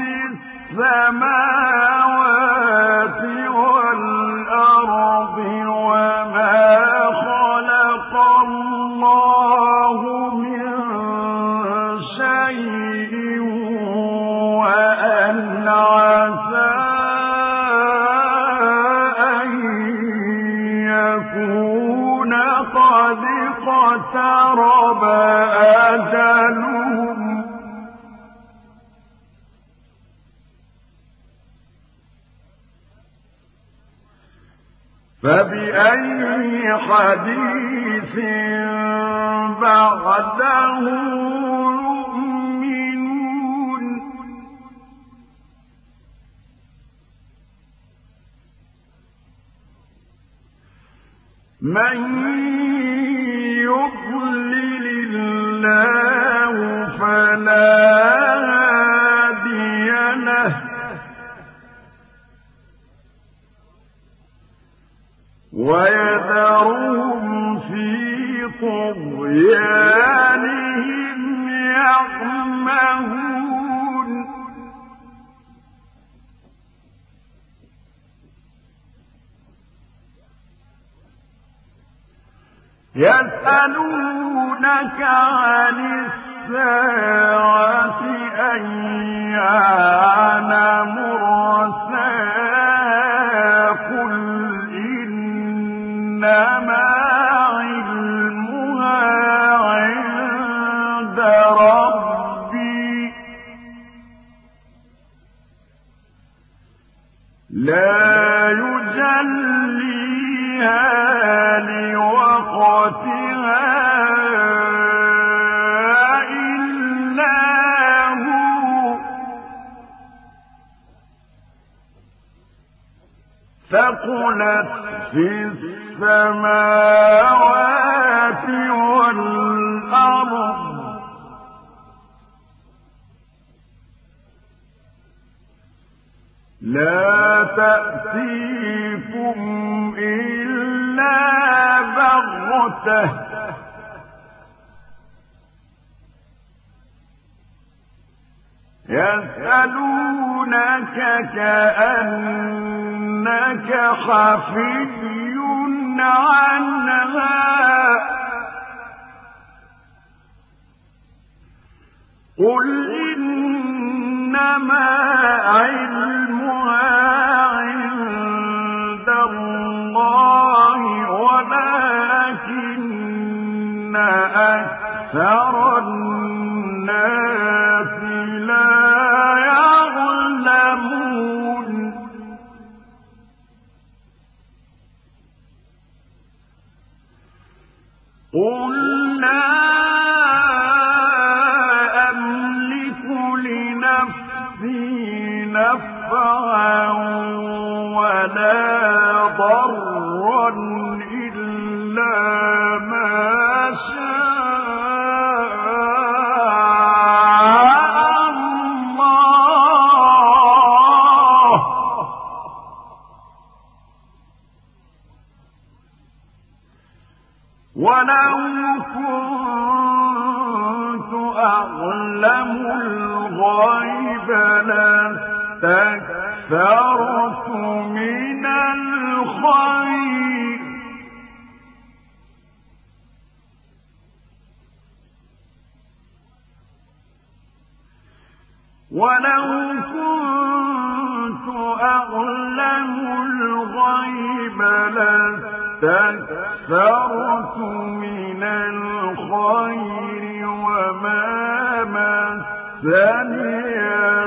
السماوات والأرض وما خلق الله من واقترب أجلهم فبأي حديث بعده يؤمنون من يضلل الله فلا هادي له ويذرهم في طغيانهم يعمهون يسألونك عن الساعة أيان مرساها قل إنما علمها عند ربي لا يجليها لوقتها إلا هو ثقلت في السماوات والأرض لا تأتيكم إلا بغتة يسألونك كأنك حفي عنها قل إنما علمها عند الله ولكن أكثر الناس لا يعلمون قل لا نفعا ولا ضرا إلا ما شاء الله ولو كنت أعلم الغيب لاستكثرت من الخير ولو كنت أعلم الغيب لاستكثرت من الخير وما مسني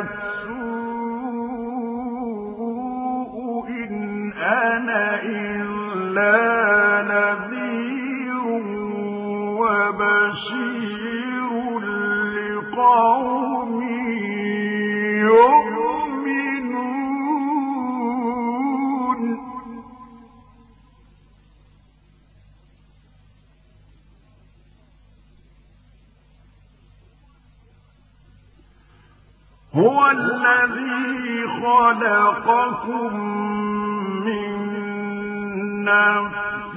السوء إن أنا إلا نذير وبشير لقوم يؤمنون هو الذي خلقكم من نفس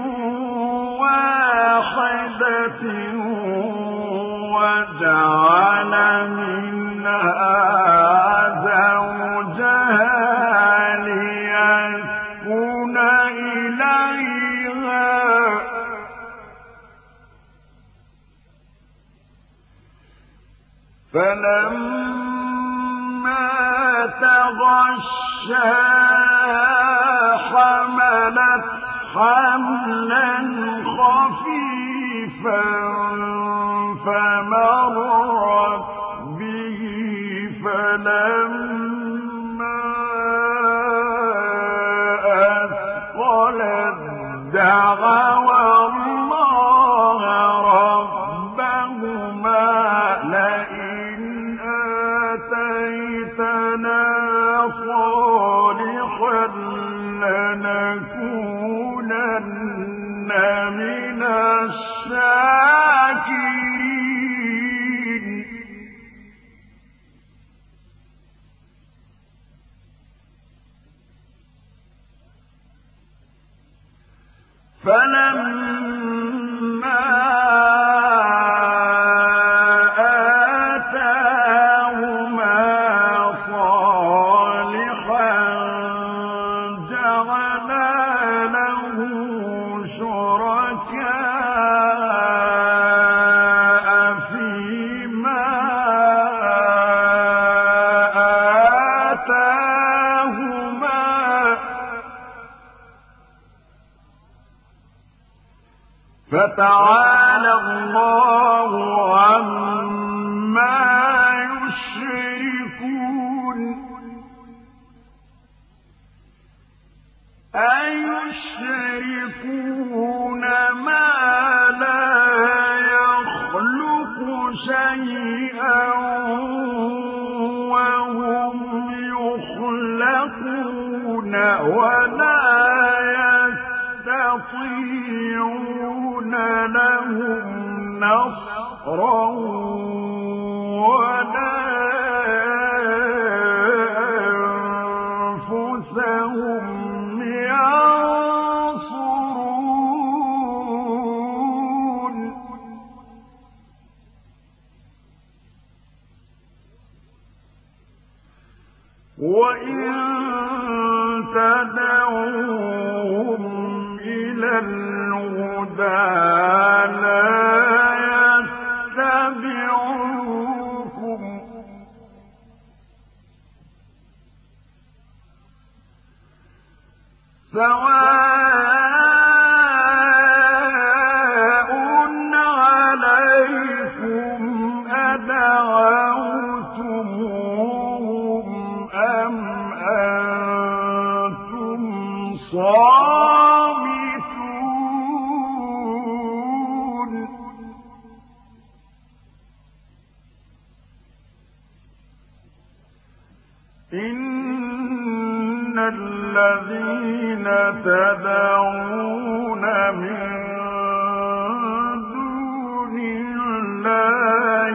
واحدة وجعل منها زوجها ليسكن إليها فلما تغشاها حملت حملا خفيفا فمرت به فلما أثقلت دعوا الله ربهما لئن آتيتنا صالحا لنكونن من الشاكرين فلما آتاهما صالحا جعلا له شركاء فيما آتاهما فتعالى الله عما يشركون أيشركون ما لا يخلق شيئا وهم يخلقون ولا يستطيعون لهم نصرا ولا أنفسهم ينصرون وإن تدعوهم إلى الهدى لا يتبعوكم سواء عليكم أدعوتموهم أم أنتم صامتون إن الذين تدعون من دون الله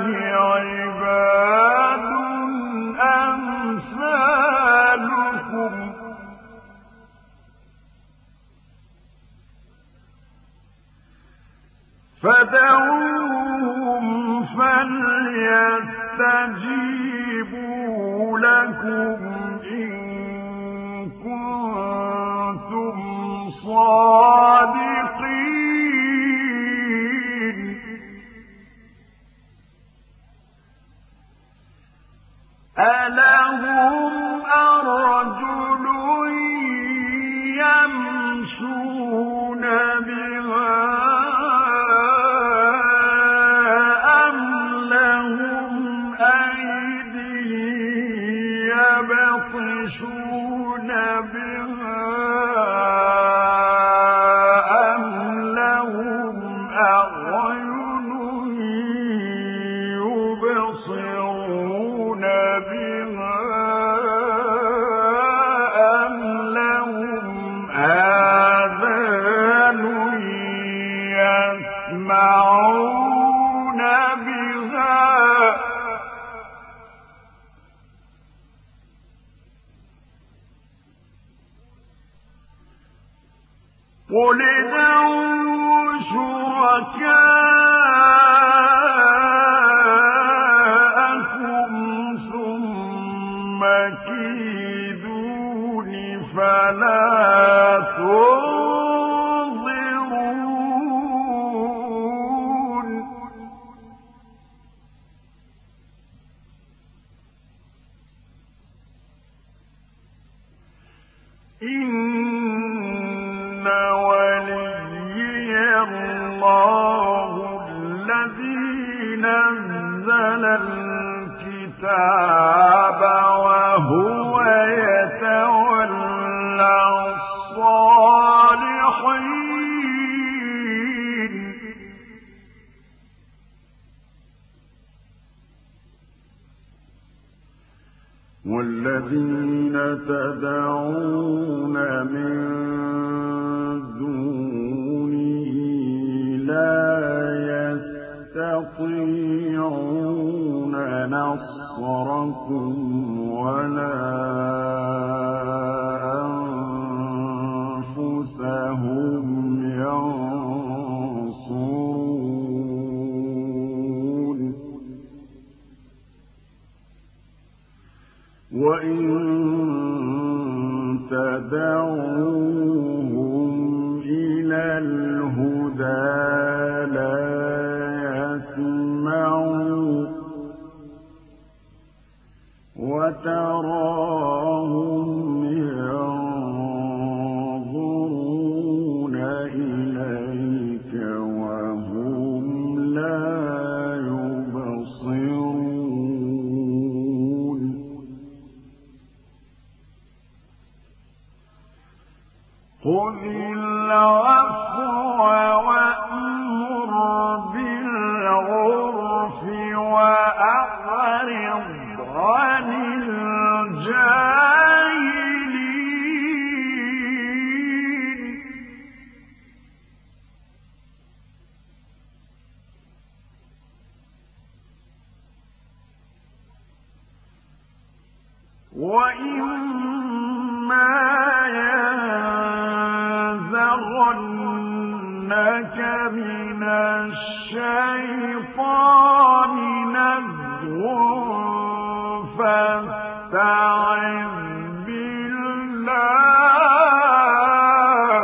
عباد أمثالكم فدعوهم فليستجيبوا لكم إن كنتم صادقين ألهم أرجل يمشون بها أم لهم أيدي يبطشون بها أم لهم أعين يبصرون بها أم لهم آذان يسمعون بها قل ادعوا شركاءكم ثم كيدون فلا تنظرون إن وليي الله الذي نزل الكتاب وهو يتولى الصالحين والذين تدعون من دونه لا يستطيعون نصركم ولا أنفسهم ينصرون وإن تدعوهم إلى الهدى لا يسمعوا وتراهم ينظرون إليك وهم لا يبصرون خذ العفو وأمر بالعرف وأعرض عن الجاهلين وإما ينزغنك من الشيطان نزغ فاستعذ بالله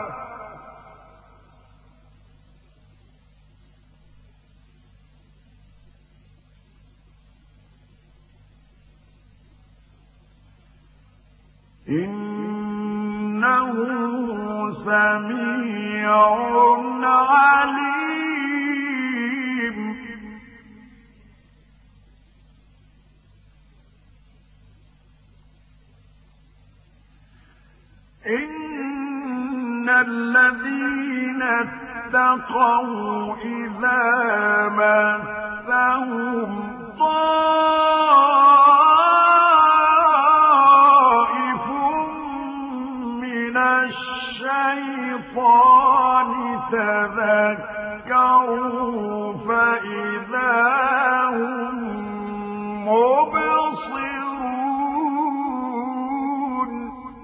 إنه سميع عليم إن الذين اتقوا إذا مسهم طائف من الشيطان تذكروا فإذا هم مبصرون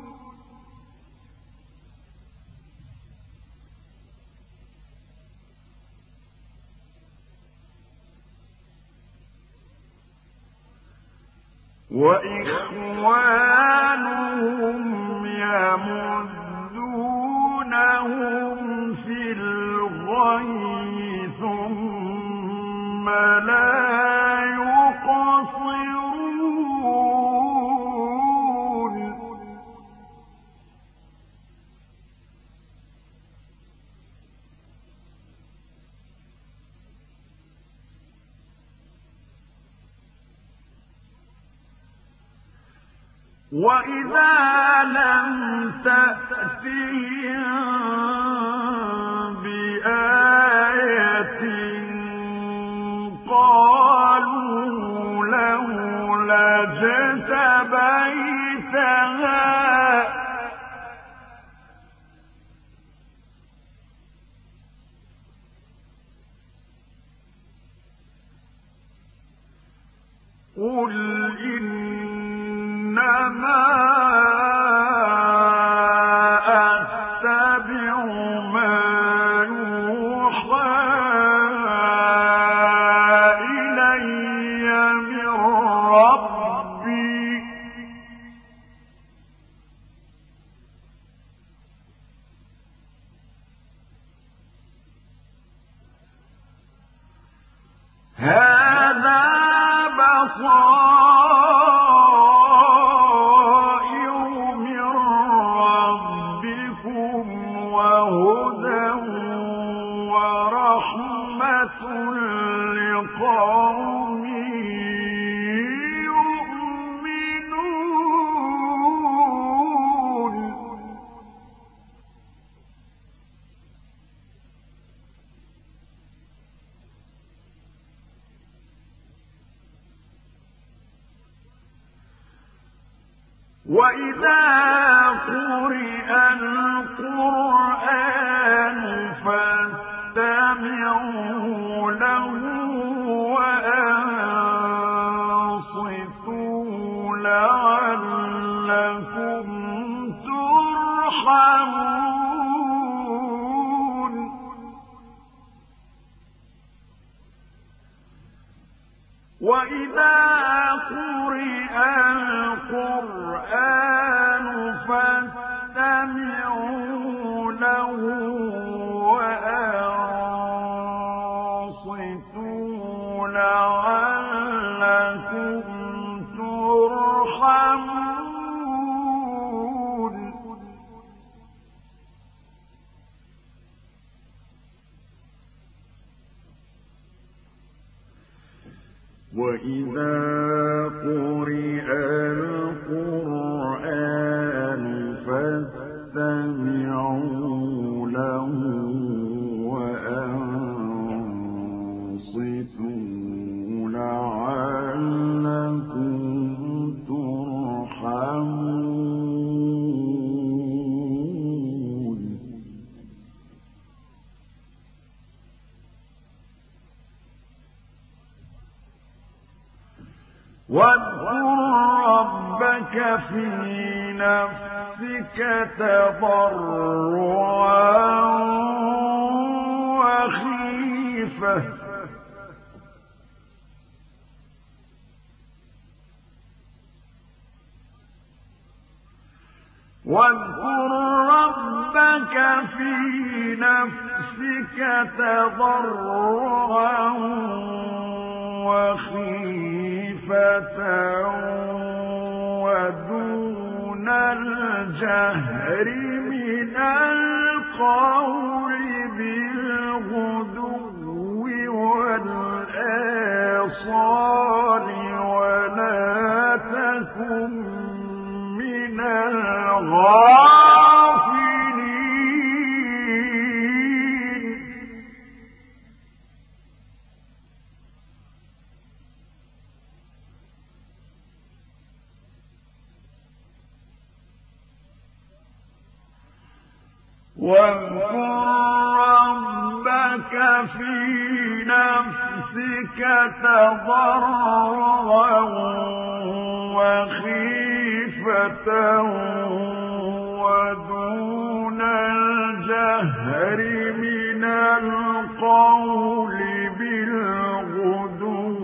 وإخوانهم يمدونهم في الغي ثم لا يقصرون وإذا لم تأتهم بآية قالوا لولا اجتبيتها قل إنما أتبع ما يوحى إلي من ربي هذا بصائر من ربكم وهدى ورحمة لقوم يؤمنون وإذا قرئ القرآن فاستمعوا له وأنصتوا لعلكم ترحمون وإذا قرئ القرآن فاستمعوا له وأنصتوا لعلكم ترحمون وإذا قرئ القرآن فاستمعوا له وأنصتوا لعلكم ترحمون واذكر ربك في نفسك تضرعا وخيفة واذكر ربك في نفسك تضرعا وخيفة ودون الجهر من القول بالغدو والآصال ولا تكن من الغافلين واذكر ربك في نفسك تضرعا وخيفة ودون الجهر من القول بالغدو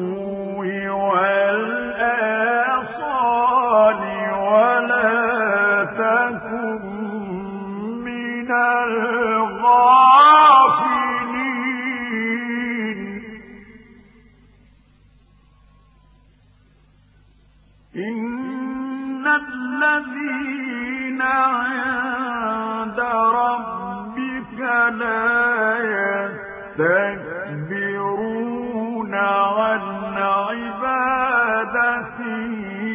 والآصال ولا تكن من الغافلين إن الذين عند ربك لا يستكبرون عن عبادته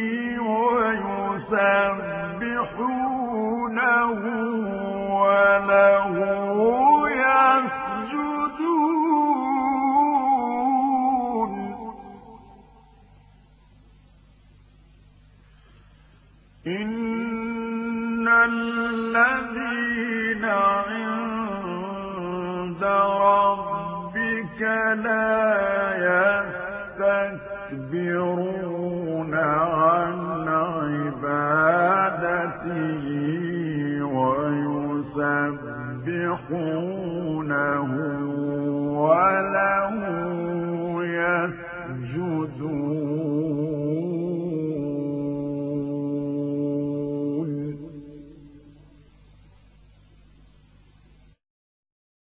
ويسبحونه وله يسجدون إن الذين عند ربك لا يستكبرون